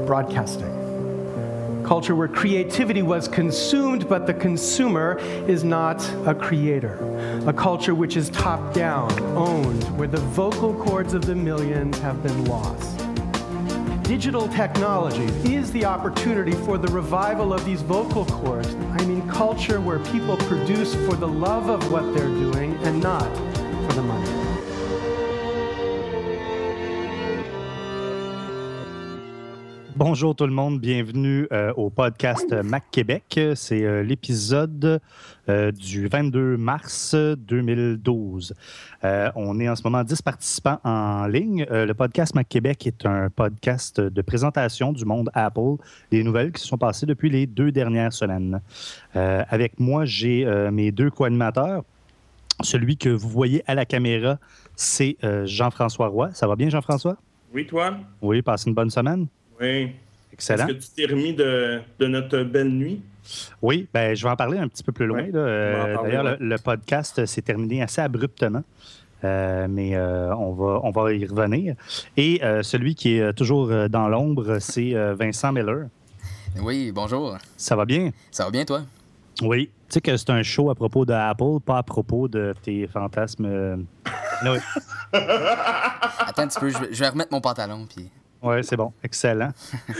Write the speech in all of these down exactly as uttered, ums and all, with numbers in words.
broadcasting. Culture where creativity was consumed, but the consumer is not a creator. A culture which is top-down, owned, where the vocal cords of the millions have been lost. Digital technology is the opportunity for the revival of these vocal cords. I mean, culture where people produce for the love of what they're doing and not for the money. Bonjour tout le monde, bienvenue euh, au podcast Mac Québec. C'est euh, l'épisode euh, du vingt-deux mars deux mille douze. Euh, on est en ce moment dix participants en ligne. Euh, le podcast Mac Québec est un podcast de présentation du monde Apple, des nouvelles qui se sont passées depuis les deux dernières semaines. Euh, avec moi, j'ai euh, mes deux co-animateurs. Celui que vous voyez à la caméra, c'est euh, Jean-François Roy. Ça va bien, Jean-François? Oui, toi? Oui, passez une bonne semaine? Oui. Excellent. Est-ce que tu t'es remis de, de notre belle nuit? Oui, ben, je vais en parler un petit peu plus loin. Ouais, là. Euh, parler, d'ailleurs, ouais. le, le podcast s'est terminé assez abruptement, euh, mais euh, on, va, on va y revenir. Et euh, celui qui est toujours dans l'ombre, c'est euh, Vincent Miller. Oui, bonjour. Ça va bien? Ça va bien, toi? Oui. Tu sais que c'est un show à propos de Apple, pas à propos de tes fantasmes. euh, Oui, Attends un petit peu, je vais, je vais remettre mon pantalon, puis... ouais, c'est bon. Excellent.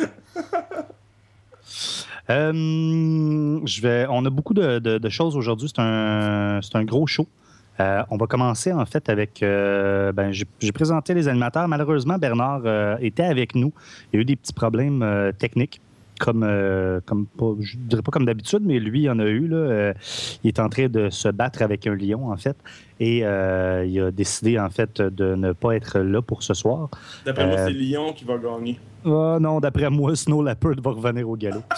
Euh, je vais, on a beaucoup de, de- de choses aujourd'hui. C'est un, c'est un gros show. Euh, on va commencer en fait avec. euh, ben, j'ai, j'ai présenté les animateurs. Malheureusement, Bernard euh, était avec nous. Il y a eu des petits problèmes euh, techniques, comme, euh, comme pas, je dirais pas comme d'habitude, mais lui, il en a eu. Là. Euh, il est en train de se battre avec un lion, en fait. Et euh, il a décidé, en fait, de ne pas être là pour ce soir. D'après moi, Euh, c'est Lyon qui va gagner. Ah non, d'après moi, Snow Leopard va revenir au galop.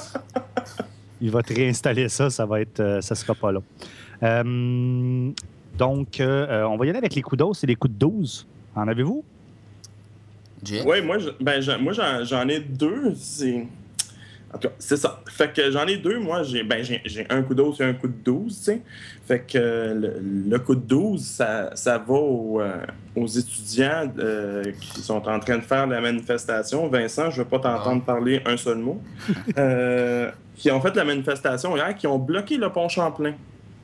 Il va te réinstaller ça, ça va être, euh, ça sera pas long. Euh, donc, euh, on va y aller avec les coups d'os et les coups de douze. En avez-vous? Jay? Oui, moi, je- ben, j'en- moi j'en, j'en ai deux. C'est... En tout cas, c'est ça. Fait que j'en ai deux. Moi, j'ai, ben, j'ai, j'ai un coup d'os et un coup de douze. Tu sais. Fait que euh, le, le coup de douze, ça, ça va aux, euh, aux étudiants euh, qui sont en train de faire la manifestation. Vincent, je ne veux pas t'entendre parler un seul mot. Euh, qui ont fait la manifestation hier, qui ont bloqué le pont Champlain.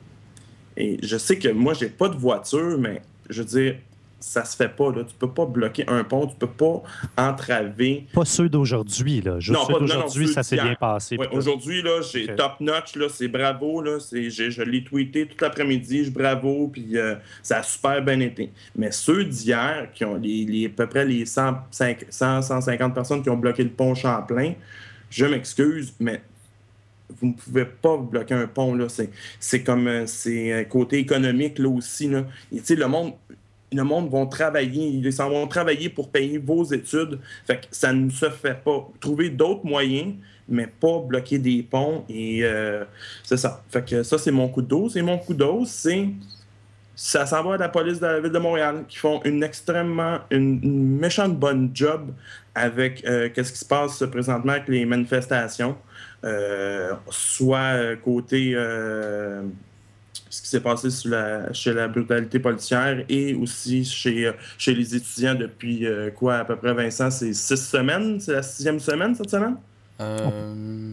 Et je sais que moi, j'ai pas de voiture, mais je veux dire, ça se fait pas. Là. Tu peux pas bloquer un pont, tu peux pas entraver. Pas ceux d'aujourd'hui, là. Juste Non, ceux pas- non, d'aujourd'hui, non, ceux ça s'est d'hier. bien passé. Ouais, puis tout. aujourd'hui, là, j'ai Ok. top notch, là, c'est bravo, là, c'est, j'ai- je l'ai tweeté tout l'après-midi, je bravo, puis euh, ça a super bien été. Mais ceux d'hier, qui ont les, les- à peu près les cent, cent, cent cinquante personnes qui ont bloqué le pont Champlain, je m'excuse, mais vous ne pouvez pas bloquer un pont, là. C'est, c'est comme, euh, c'est euh, côté économique, là, aussi, là. Et, tu sais, le monde... Le monde vont travailler, ils s'en vont travailler pour payer vos études. Fait que ça ne se fait pas. Trouver d'autres moyens, mais pas bloquer des ponts. Et euh, c'est ça. Fait que ça, c'est mon coup de dos. Et mon coup de dos, c'est... Ça s'en va à la police de la Ville de Montréal, qui font une extrêmement... Une, une méchante bonne job avec euh, qu'est-ce qui se passe présentement avec les manifestations. Euh, soit euh, côté... euh, ce qui s'est passé sur la, chez la brutalité policière et aussi chez, chez les étudiants depuis euh, quoi, à peu près, Vincent, c'est six semaines? C'est la sixième semaine cette semaine? Euh...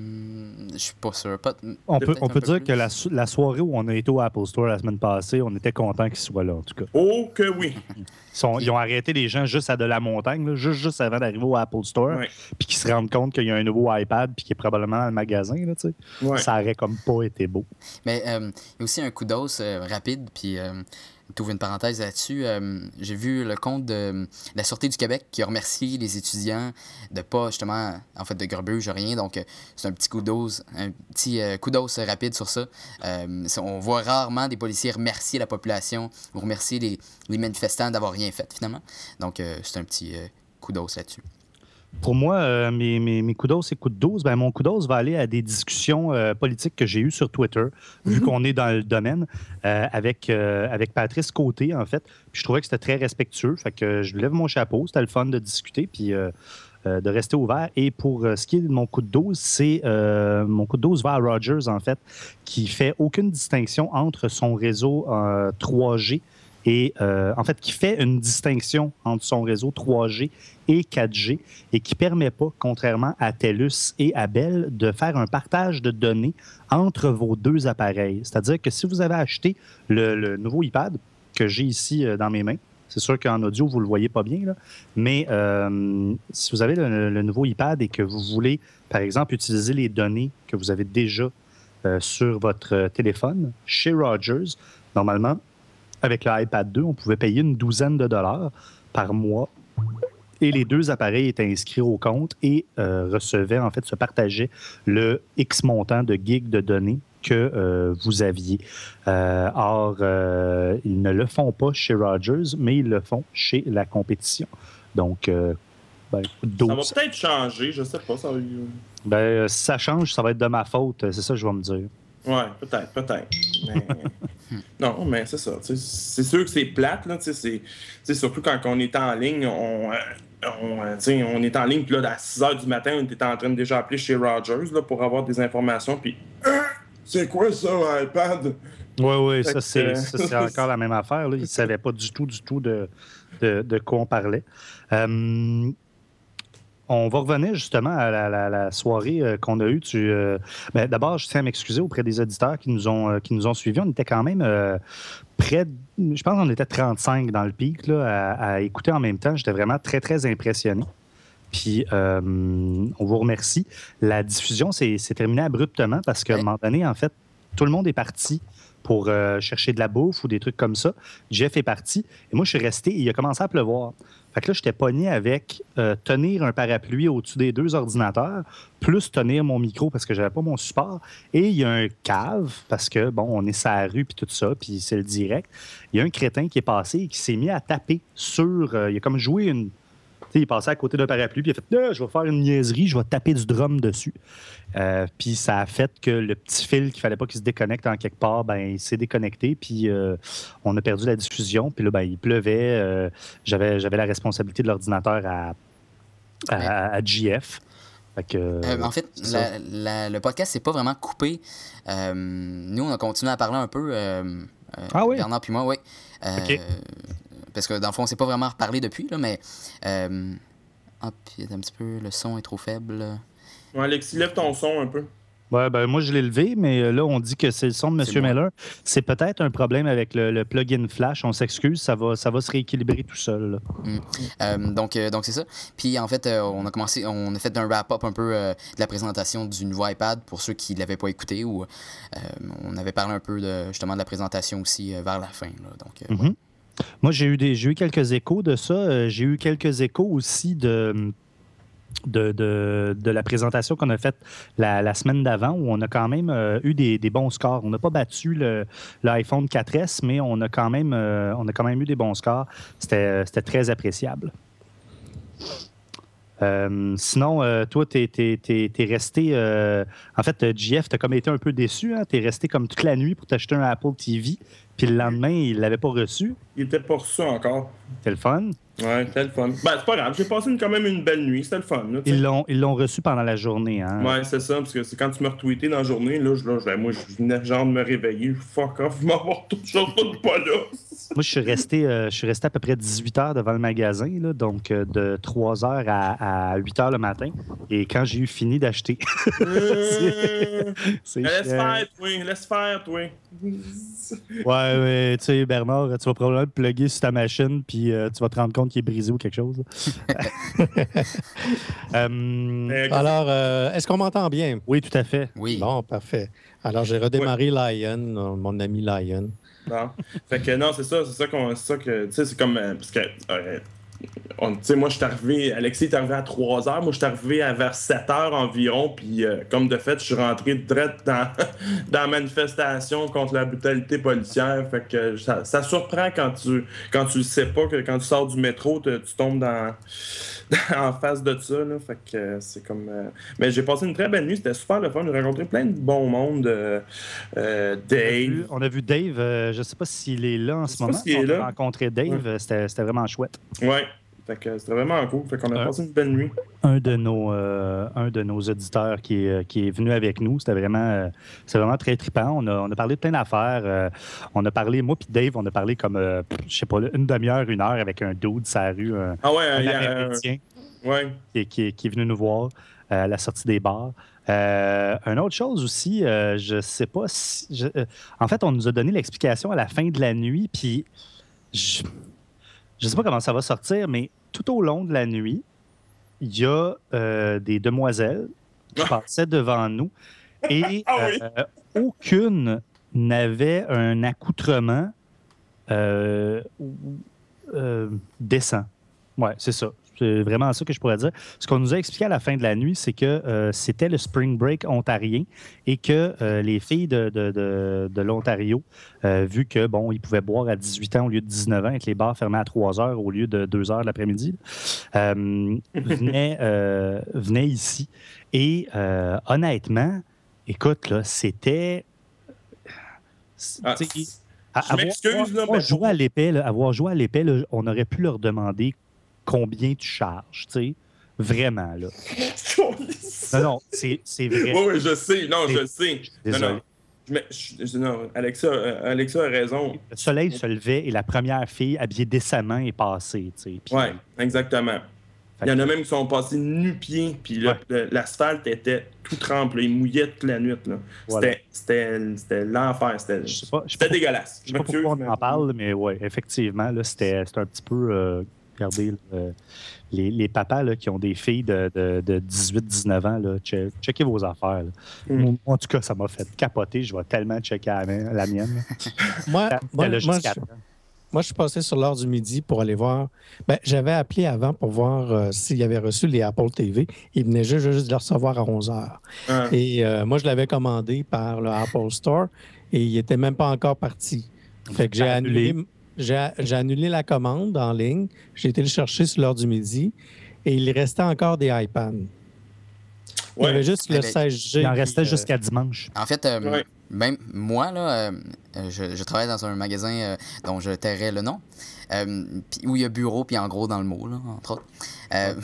Je suis pas sûr. Pas... On peut, peut-être on un peut peu dire plus. que la, so- la soirée où on a été au Apple Store la semaine passée, on était content qu'ils soient là, en tout cas. Oh que oui! Ils, sont- ils ont arrêté les gens juste à de la montagne, là, juste, juste avant d'arriver au Apple Store, Ouais. puis qu'ils se rendent compte qu'il y a un nouveau iPad, puis qu'il est probablement dans le magasin, là, tu sais. Ouais. Ça aurait comme pas été beau. Mais euh, il y a aussi un coup d'os euh, rapide, puis euh, tu ouvres une parenthèse là-dessus. euh, j'ai vu le compte de la Sûreté du Québec qui a remercié les étudiants de pas, justement, en fait, de grabuge, rien. Donc, euh, c'est un petit coup d'os, un petit euh, coup d'os rapide sur ça. Euh, c'est- on voit rarement des policiers remercier la population ou remercier les, les manifestants d'avoir rien fait, finalement. Donc, euh, c'est un petit euh, coup d'os là-dessus. Pour moi, euh, mes, mes, mes coups d'os et coups de douze, ben, mon coup d'os va aller à des discussions euh, politiques que j'ai eues sur Twitter, vu qu'on est dans le domaine, euh, avec, euh, avec Patrice Côté, en fait. Puis je trouvais que c'était très respectueux. Fait que je lève mon chapeau. C'était le fun de discuter, puis euh, euh, de rester ouvert. Et pour euh, ce qui est de mon coup de douze, c'est euh, mon coup de douze va à Rogers, en fait, qui fait aucune distinction entre son réseau euh, trois G et euh, en fait qui fait une distinction entre son réseau trois G et quatre G et qui ne permet pas, contrairement à TELUS et à Bell, de faire un partage de données entre vos deux appareils. C'est-à-dire que si vous avez acheté le, le nouveau iPad que j'ai ici euh, dans mes mains, c'est sûr qu'en audio, vous ne le voyez pas bien, là, mais euh, si vous avez le, le nouveau iPad et que vous voulez, par exemple, utiliser les données que vous avez déjà euh, sur votre téléphone, chez Rogers, normalement, avec le iPad deux, on pouvait payer une douzaine de dollars par mois et les deux appareils étaient inscrits au compte et euh, recevaient, en fait, se partageaient le X montant de gigs de données que euh, vous aviez. Euh, or, euh, ils ne le font pas chez Rogers, mais ils le font chez la compétition. Donc, euh, ben, ça va peut-être changer, je ne sais pas. Ça va... ben, si ça change, ça va être de ma faute, c'est ça que je vais me dire. Oui, peut-être, peut-être. Mais... non, mais c'est ça. C'est sûr que c'est plate, là. C'est surtout quand on est en ligne, on... On, on est en ligne, puis là, à six heures du matin, on était en train de déjà appeler chez Rogers là, pour avoir des informations, puis c'est quoi ça, un iPad? Oui, oui, ça, c'est euh... encore la même affaire. Là. Ils ne savaient pas du tout, du tout de, de, de quoi on parlait. Euh, on va revenir justement à la, la, la soirée euh, qu'on a eue. Tu, euh, ben, d'abord, je tiens à m'excuser auprès des auditeurs qui nous ont, euh, qui nous ont suivis. On était quand même euh, près, de, je pense qu'on était trente-cinq dans le pic là, à, à écouter en même temps. J'étais vraiment très, très impressionné. Puis, euh, on vous remercie. La diffusion s'est terminée abruptement parce qu'à un moment donné, en fait, tout le monde est parti pour euh, chercher de la bouffe ou des trucs comme ça. Jeff est parti. Et moi, je suis resté et il a commencé à pleuvoir. Fait que là, j'étais pogné avec euh, tenir un parapluie au-dessus des deux ordinateurs, plus tenir mon micro parce que j'avais pas mon support. Et il y a un cave, parce que, bon, on est sur la rue puis tout ça, puis c'est le direct. Il y a un crétin qui est passé et qui s'est mis à taper sur... Euh, il a comme joué une... Il est passé à côté d'un parapluie, puis il a fait ah, « Je vais faire une niaiserie, je vais taper du drum dessus. Euh, » Puis ça a fait que le petit fil qu'il ne fallait pas qu'il se déconnecte en quelque part, ben, il s'est déconnecté, puis euh, on a perdu la diffusion. Puis là, ben, il pleuvait. Euh, J'avais la responsabilité de l'ordinateur à, à, à G F. Fait que, euh, en fait, la, la, le podcast s'est pas vraiment coupé. Euh, nous, on a continué à parler un peu. Euh, euh, ah oui? Bernard puis moi, oui. Euh, OK. Parce que dans le fond, on s'est pas vraiment reparlé depuis, là, mais. Euh... Ah, puis un petit peu, le son est trop faible. Ouais, Alexis, lève ton son un peu. Ouais, ben moi, je l'ai levé, mais là, on dit que c'est le son de M. Miller. C'est peut-être un problème avec le, le plugin Flash. On s'excuse, ça va, ça va se rééquilibrer tout seul. Là. Mm. Euh, donc, euh, donc c'est ça. Puis, en fait, euh, on a commencé, on a fait un wrap-up un peu euh, de la présentation du nouveau iPad pour ceux qui ne l'avaient pas écouté. Ou, euh, on avait parlé un peu de, justement de la présentation aussi euh, vers la fin. Là, donc, euh, mm-hmm. ouais. Moi, j'ai eu, des, j'ai eu quelques échos de ça. Euh, j'ai eu quelques échos aussi de, de, de, de la présentation qu'on a faite la, la semaine d'avant, où on a quand même euh, eu des, des bons scores. On n'a pas battu le, l'iPhone quatre S, mais on a quand même, euh, on a quand même eu des bons scores. C'était, c'était très appréciable. Euh, sinon, euh, toi, tu es resté... Euh, en fait, J F, tu as comme été un peu déçu. Hein? Tu es resté comme toute la nuit pour t'acheter un Apple T V. Puis le lendemain, il ne l'avait pas reçu. Il était pas reçu encore. C'était le fun. Ouais, c'était le fun. Ben, c'est pas grave. J'ai passé une, quand même une belle nuit. C'était le fun. Là, ils l'ont ils l'ont reçu pendant la journée. Hein? Ouais, c'est ça. Parce que c'est quand tu m'as retweeté dans la journée, là, je, là je, moi, je venais genre de me réveiller. Fuck off, m'avoir tout chose tout pas là. Moi, je suis resté, euh, je suis resté à peu près dix-huit heures devant le magasin, là, donc euh, de trois heures à, à huit heures le matin. Et quand j'ai eu fini d'acheter... c'est laisse faire, toi. Laisse faire, toi. Ouais, ouais, tu sais, Bernard, tu vas probablement te plugger sur ta machine, puis euh, tu vas te rendre compte qu'il est brisé ou quelque chose. euh, Alors, euh, est-ce qu'on m'entend bien? Oui, tout à fait. Oui. Bon, parfait. Alors, j'ai redémarré oui. Lion, mon ami Lion. Non. Fait que non, c'est ça, c'est ça qu'on. C'est ça que. Tu sais, c'est comme. Euh, parce que. Euh, tu sais, moi, je suis arrivé. Alexis est arrivé à trois heures. Moi, je suis arrivé à vers sept heures environ. Puis, euh, comme de fait, je suis rentré direct dans, dans la manifestation contre la brutalité policière. Fait que ça, ça surprend quand tu quand tu le sais pas, que quand tu sors du métro, te, tu tombes dans. en face de ça, là. Fait que euh, c'est comme... Euh... Mais j'ai passé une très belle nuit, c'était super le fun, j'ai rencontré plein de bons mondes. Euh, euh, Dave... On a vu, on a vu Dave, euh, je sais pas s'il est là en ce moment. Si on a rencontré Dave, ouais. c'était vraiment chouette. Ouais. Fait que c'était vraiment cool. Fait qu'on a Ouais. passé une belle nuit. Un de nos, euh, un de nos auditeurs qui est, qui est venu avec nous. C'était vraiment, euh, c'était vraiment très trippant. On a, on a parlé de plein d'affaires. Euh, on a parlé, moi puis Dave, on a parlé comme, euh, je sais pas, là, une demi-heure, une heure avec un dude sur la rue, un, Ah ouais, un il y a un- Américain Ouais. qui, est- qui est- qui est venu nous voir euh, à la sortie des bars. Euh, une autre chose aussi, euh, je sais pas si... je- euh, en fait, on nous a donné l'explication à la fin de la nuit, puis je ne sais pas comment ça va sortir, mais tout au long de la nuit, il y a euh, des demoiselles qui Ah. passaient devant nous et Ah oui. euh, aucune n'avait un accoutrement euh, euh, décent. Ouais, c'est ça. C'est vraiment ça que je pourrais dire. Ce qu'on nous a expliqué à la fin de la nuit, c'est que euh, c'était le Spring Break ontarien et que euh, les filles de, de, de, de l'Ontario, euh, vu que bon, ils pouvaient boire à dix-huit ans au lieu de dix-neuf ans et que les bars fermaient à trois heures au lieu de deux heures l'après-midi, euh, venaient, euh, venaient ici. Et euh, honnêtement, écoute, là, c'était... Ah, tu sais, je à- avoir- m'excuse, là, avoir mais joué pour- à l'épée, là, avoir joué à l'épée, là, on aurait pu leur demander combien tu charges, tu sais. Vraiment, là. Non, non, c'est c'est vrai. Oui, oui, je sais. Non, je le sais. Non, Désolé. non. Je me- je- je- non, Alexa, euh, Alexa a raison. Le soleil se levait et la première fille habillée décemment est passée, tu sais. Puis- Oui, exactement. Fait Il y en a que- même qui sont passés nu-pieds, puis le- Ouais. le- l'asphalte était tout trempe, là, il mouillait toute la nuit. Là. Voilà. C'était, c'était, c'était l'enfer, c'était, Je sais pas, je sais c'était pas- dégueulasse. Je sais pas m'excuse, pourquoi on mais- en parle, mais oui, effectivement, là, c'était c'était un petit peu. Euh, regardez, là, les, les papas là, qui ont des filles de, de, de dix-huit dix-neuf ans, là, che- checkez vos affaires. là. Mm. Moi, en tout cas, ça m'a fait capoter. Je vais tellement checker la, mi- la mienne. Moi, là. moi, Elle a moi, jusqu'à je, temps. moi, je suis passé sur l'heure du midi pour aller voir. Ben, j'avais appelé avant pour voir euh, s'il avait reçu les Apple T V. Il venait juste, juste de le recevoir à onze heures. Ah. Et euh, moi, je l'avais commandé par le Apple Store et il n'était même pas encore parti. Fait que j'ai T'as annulé. annulé, j'ai, j'ai annulé la commande en ligne. J'ai été le chercher sur l'heure du midi et il restait encore des iPads. Il y Ouais. avait juste le Eh ben, seize G. Il en qui, restait euh, jusqu'à dimanche. En fait, euh, Ouais. même moi, là, euh, euh, je, je travaille dans un magasin euh, dont je tairai le nom, euh, puis où il y a bureau, puis en gros dans le mot, là, entre autres. Euh,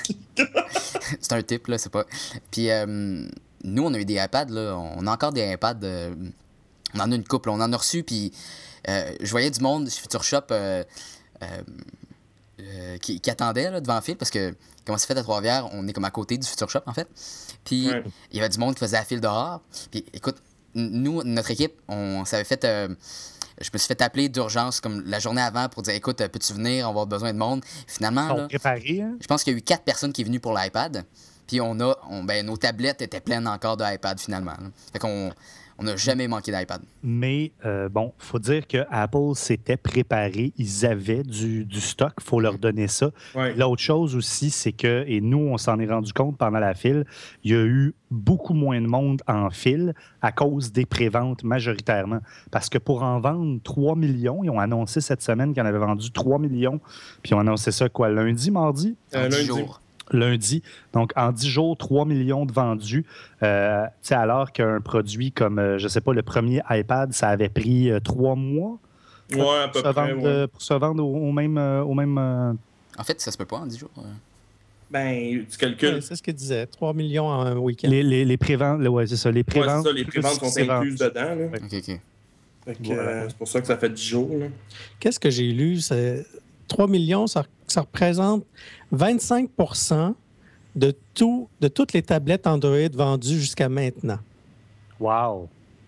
c'est un type, là, c'est pas... Puis euh, nous, on a eu des iPads, là, on a encore des iPads, euh, on en a une couple, on en a reçu, puis euh, je voyais du monde chez Future Shop euh, euh, euh, qui, qui attendait là, devant le fil, parce que, comment c'est fait à Trois-Rivières, on est comme à côté du Future Shop, en fait. Puis Ouais. il y avait du monde qui faisait la file dehors. Puis écoute, n- nous, notre équipe, on s'avait fait... euh, je me suis fait appeler d'urgence comme la journée avant pour dire, écoute, peux-tu venir, on va avoir besoin de monde. Finalement, Ils sont là, préparés. Hein? je pense qu'il y a eu quatre personnes qui sont venues pour l'iPad. Puis on a, on, ben, nos tablettes étaient pleines encore d'iPad finalement. là. Fait qu'on on n'a jamais manqué d'iPad. Mais euh, bon, il faut dire que Apple s'était préparé. Ils avaient du, du stock. Il faut leur donner ça. Ouais. L'autre chose aussi, c'est que, et nous, on s'en est rendu compte pendant la file, il y a eu beaucoup moins de monde en file à cause des préventes majoritairement. Parce que pour en vendre trois millions, ils ont annoncé cette semaine qu'ils en avaient vendu trois millions. Puis ils ont annoncé ça quoi, lundi, mardi? Euh, En dix lundi. jours. Lundi. Donc, en dix jours, trois millions de vendus. Euh, tu sais, alors qu'un produit comme, euh, je ne sais pas, le premier iPad, ça avait pris euh, trois mois Ouais, à peu pour, se près. vendre, ouais. euh, pour se vendre au, au même... euh, au même euh, En fait, ça se peut pas en dix jours. euh. Ben, tu calcules. Ouais, c'est ce qu'il disait. trois millions en un week-end. les, les, les préventes, ouais, c'est ça, les Ouais, préventes. c'est ça, les plus préventes sont c'est vendu. incluses dedans. Là. OK, OK. Fait que, Voilà. euh, c'est pour ça que ça fait dix jours. Là. Qu'est-ce que j'ai lu? C'est trois millions, ça, ça représente vingt-cinq pour cent de, tout, de toutes les tablettes Android vendues jusqu'à maintenant. Wow!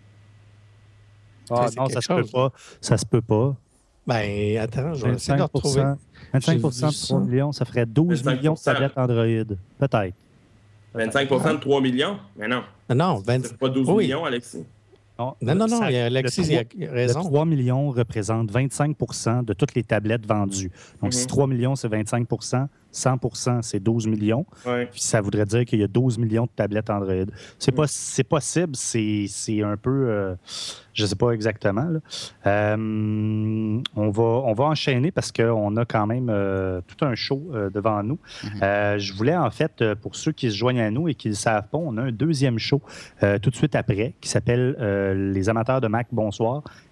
Ah Ouais, c'est non, quelque ça se peut chose. pas. Ça se peut pas. Ben, attends, je vais essayer de vingt-cinq pour cent, retrouver. vingt-cinq pour J'ai cent vu de trois ça. millions, ça ferait douze vingt-cinq millions de pour cent. tablettes Android. Peut-être. vingt-cinq pour cent de trois millions? Mais non. Non, non, vingt... C'est pas douze Oui. millions, Alexis. non, non, non, ça- il y a Alexis le il a trois- raison. Le trois millions représente vingt-cinq pour cent de toutes les tablettes vendues. Donc, si Mhm. trois millions, c'est vingt-cinq pour cent, cent pour cent, c'est douze millions. Ouais. Puis ça voudrait dire qu'il y a douze millions de tablettes Android. C'est pas, c'est possible, c'est, c'est un peu... euh, je sais pas exactement. là. Euh, on, va, on va enchaîner parce qu'on a quand même euh, tout un show euh, devant nous. Mhm. Euh, je voulais, en fait, euh, pour ceux qui se joignent à nous et qui ne le savent pas, on a un deuxième show euh, tout de suite après qui s'appelle euh, Les amateurs de Mac, bonsoir.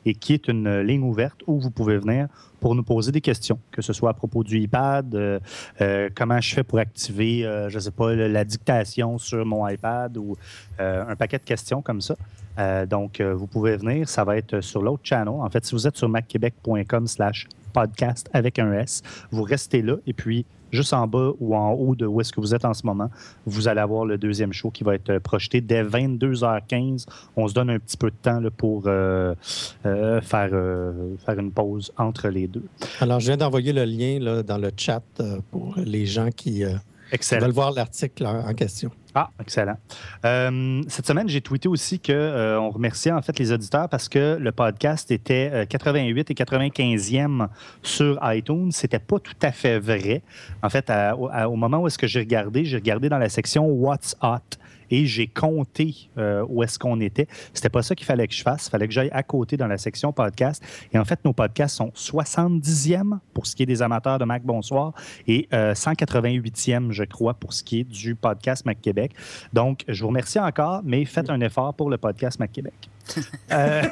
et qui est une ligne ouverte où vous pouvez venir pour nous poser des questions, que ce soit à propos du iPad, euh, euh, comment je fais pour activer, euh, je ne sais pas, la dictation sur mon iPad ou euh, un paquet de questions comme ça. Euh, donc, euh, vous pouvez venir, ça va être sur l'autre channel. En fait, si vous êtes sur mac québec point com slash podcast avec un S, vous restez là et puis juste en bas ou en haut de où est-ce que vous êtes en ce moment, vous allez avoir le deuxième show qui va être projeté dès vingt-deux heures quinze. On se donne un petit peu de temps là, pour euh, euh, faire, euh, faire une pause entre les deux. Alors, je viens d'envoyer le lien là, dans le chat euh, pour les gens qui, euh, qui veulent voir l'article en, en question. Ah, excellent. Euh, cette semaine, j'ai tweeté aussi qu'on euh, remerciait en fait les auditeurs parce que le podcast était euh, quatre-vingt-huit et quatre-vingt-quinzième sur iTunes. C'était pas tout à fait vrai. En fait, à, à, au moment où est-ce que j'ai regardé, j'ai regardé dans la section What's Hot et j'ai compté euh, où est-ce qu'on était. C'était pas ça qu'il fallait que je fasse. Il fallait que j'aille à côté dans la section podcast. Et en fait, nos podcasts sont soixante-dixième pour ce qui est des amateurs de Mac Bonsoir et euh, cent quatre-vingt-huitième, je crois, pour ce qui est du podcast Mac Québec. Donc, je vous remercie encore, mais faites un effort pour le podcast Mac Québec. euh...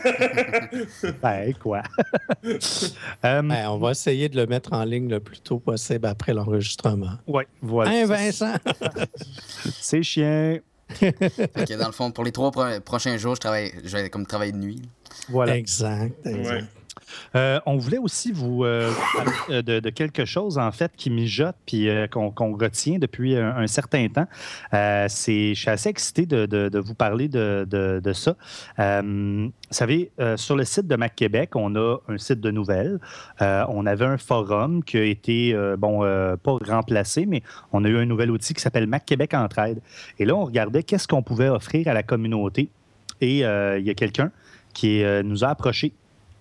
ben, quoi? euh... ben, on va essayer de le mettre en ligne le plus tôt possible après l'enregistrement. Oui, voilà. Hein, Vincent? C'est chiant. Okay, dans le fond, pour les trois pro- prochains jours, je travaille, je vais comme travailler de nuit. Voilà. Exact. exact. Ouais. Euh, on voulait aussi vous euh, parler de, de quelque chose, en fait, qui mijote puis euh, qu'on, qu'on retient depuis un, un certain temps. Euh, c'est, je suis assez excité de, de, de vous parler de, de, de ça. Euh, vous savez, euh, sur le site de Mac Québec, on a un site de nouvelles. Euh, on avait un forum qui a été, euh, bon, euh, pas remplacé, mais on a eu un nouvel outil qui s'appelle Mac Québec Entraide. Et là, on regardait qu'est-ce qu'on pouvait offrir à la communauté. Et euh, il y a quelqu'un qui euh, nous a approchés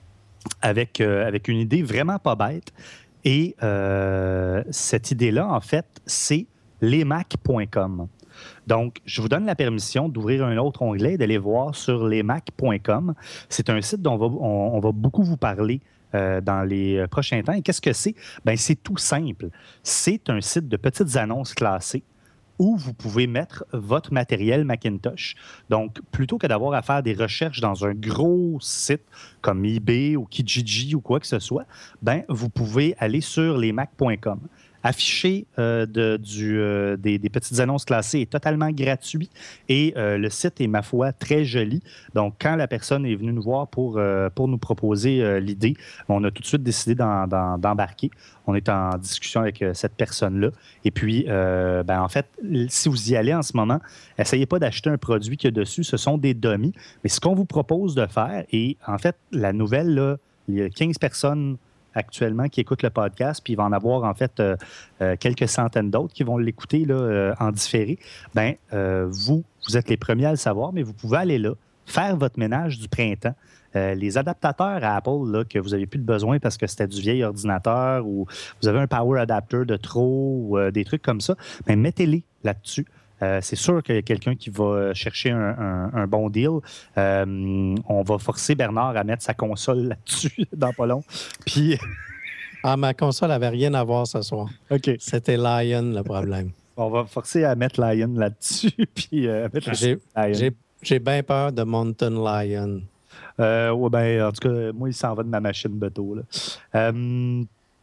avec, euh, avec une idée vraiment pas bête. Et euh, cette idée-là, en fait, c'est lesmac point com. Donc, je vous donne la permission d'ouvrir un autre onglet et d'aller voir sur lesmac point com. C'est un site dont on va, on, on va beaucoup vous parler euh, dans les prochains temps. Et qu'est-ce que c'est? Bien, c'est tout simple. C'est un site de petites annonces classées où vous pouvez mettre votre matériel Macintosh. Donc, plutôt que d'avoir à faire des recherches dans un gros site comme eBay ou Kijiji ou quoi que ce soit, ben, vous pouvez aller sur lesmac point com. Afficher euh, de, du, euh, des, des petites annonces classées est totalement gratuit et euh, le site est, ma foi, très joli. Donc, quand la personne est venue nous voir pour, euh, pour nous proposer euh, l'idée, on a tout de suite décidé d'en, d'en, d'embarquer. On est en discussion avec euh, cette personne-là. Et puis, euh, ben, en fait, si vous y allez en ce moment, essayez pas d'acheter un produit qu'il y a dessus. Ce sont des dummies. Mais ce qu'on vous propose de faire, et en fait, la nouvelle, là, il y a quinze personnes actuellement qui écoutent le podcast, puis il va en avoir en fait euh, euh, quelques centaines d'autres qui vont l'écouter là, euh, en différé. Bien, euh, vous, vous êtes les premiers à le savoir, mais vous pouvez aller là, faire votre ménage du printemps. Euh, les adaptateurs à Apple là, que vous n'avez plus de besoin parce que c'était du vieil ordinateur ou vous avez un power adapter de trop ou euh, des trucs comme ça, bien, mettez-les là-dessus. Euh, c'est sûr qu'il y a quelqu'un qui va chercher un, un, un bon deal. Euh, on va forcer Bernard à mettre sa console là-dessus dans pas long. Puis... ah, ma console n'avait rien à voir ce soir. OK. C'était Lion le problème. On va forcer à mettre Lion là-dessus. Puis, euh, mettre j'ai, j'ai, j'ai bien peur de Mountain Lion. Euh, ouais, ben, en tout cas, moi, il s'en va de ma machine bateau. Là. Euh,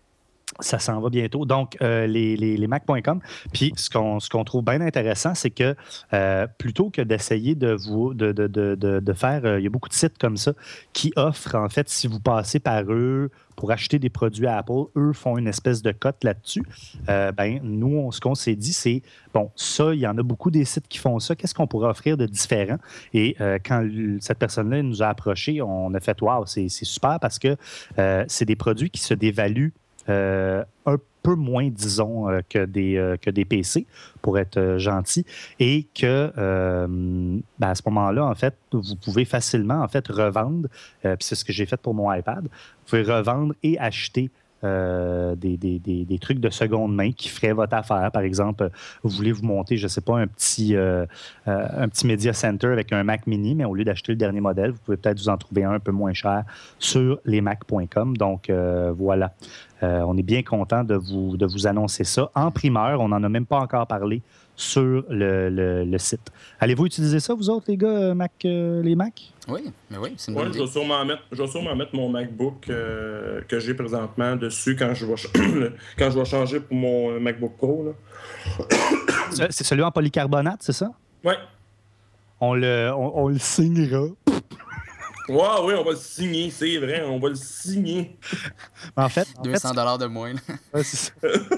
Ça s'en va bientôt. Donc, euh, les, les, les mac point com. Puis, ce qu'on, ce qu'on trouve bien intéressant, c'est que euh, plutôt que d'essayer de vous de, de, de, de, de faire... Euh, il y a beaucoup de sites comme ça qui offrent, en fait, si vous passez par eux pour acheter des produits à Apple, eux font une espèce de cote là-dessus. Euh, ben, nous, on, ce qu'on s'est dit, c'est, bon, ça, il y en a beaucoup des sites qui font ça. Qu'est-ce qu'on pourrait offrir de différent? Et euh, quand cette personne-là nous a approchés, on a fait, wow, c'est, c'est super parce que euh, c'est des produits qui se dévaluent Euh, un peu moins, disons, euh, que, des, euh, que des P C, pour être euh, gentil, et que euh, ben à ce moment-là, en fait, vous pouvez facilement, en fait, revendre, euh, puis c'est ce que j'ai fait pour mon iPad, vous pouvez revendre et acheter Euh, des, des, des, des trucs de seconde main qui feraient votre affaire. Par exemple, vous voulez vous monter, je ne sais pas, un petit, euh, euh, un petit Media Center avec un Mac mini, mais au lieu d'acheter le dernier modèle, vous pouvez peut-être vous en trouver un un peu moins cher sur lesmac point com. Donc, euh, voilà. Euh, on est bien content de vous, de vous annoncer ça en primeur. On n'en a même pas encore parlé sur le, le, le site. Allez-vous utiliser ça, vous autres, les gars, Mac, euh, les Mac? Oui, mais oui, c'est une Ouais, bonne je idée. vais sûrement mettre, je vais sûrement mettre mon MacBook euh, que j'ai présentement dessus quand je vais, ch- quand je vais changer pour mon MacBook Pro. Là. C'est c'est celui en polycarbonate, c'est ça? Ouais. On le, on, on le signera. Ouais, oui, on va le signer, c'est vrai, on va le signer. En fait, en fait, deux cents dollars de moins. là. Ouais, c'est ça.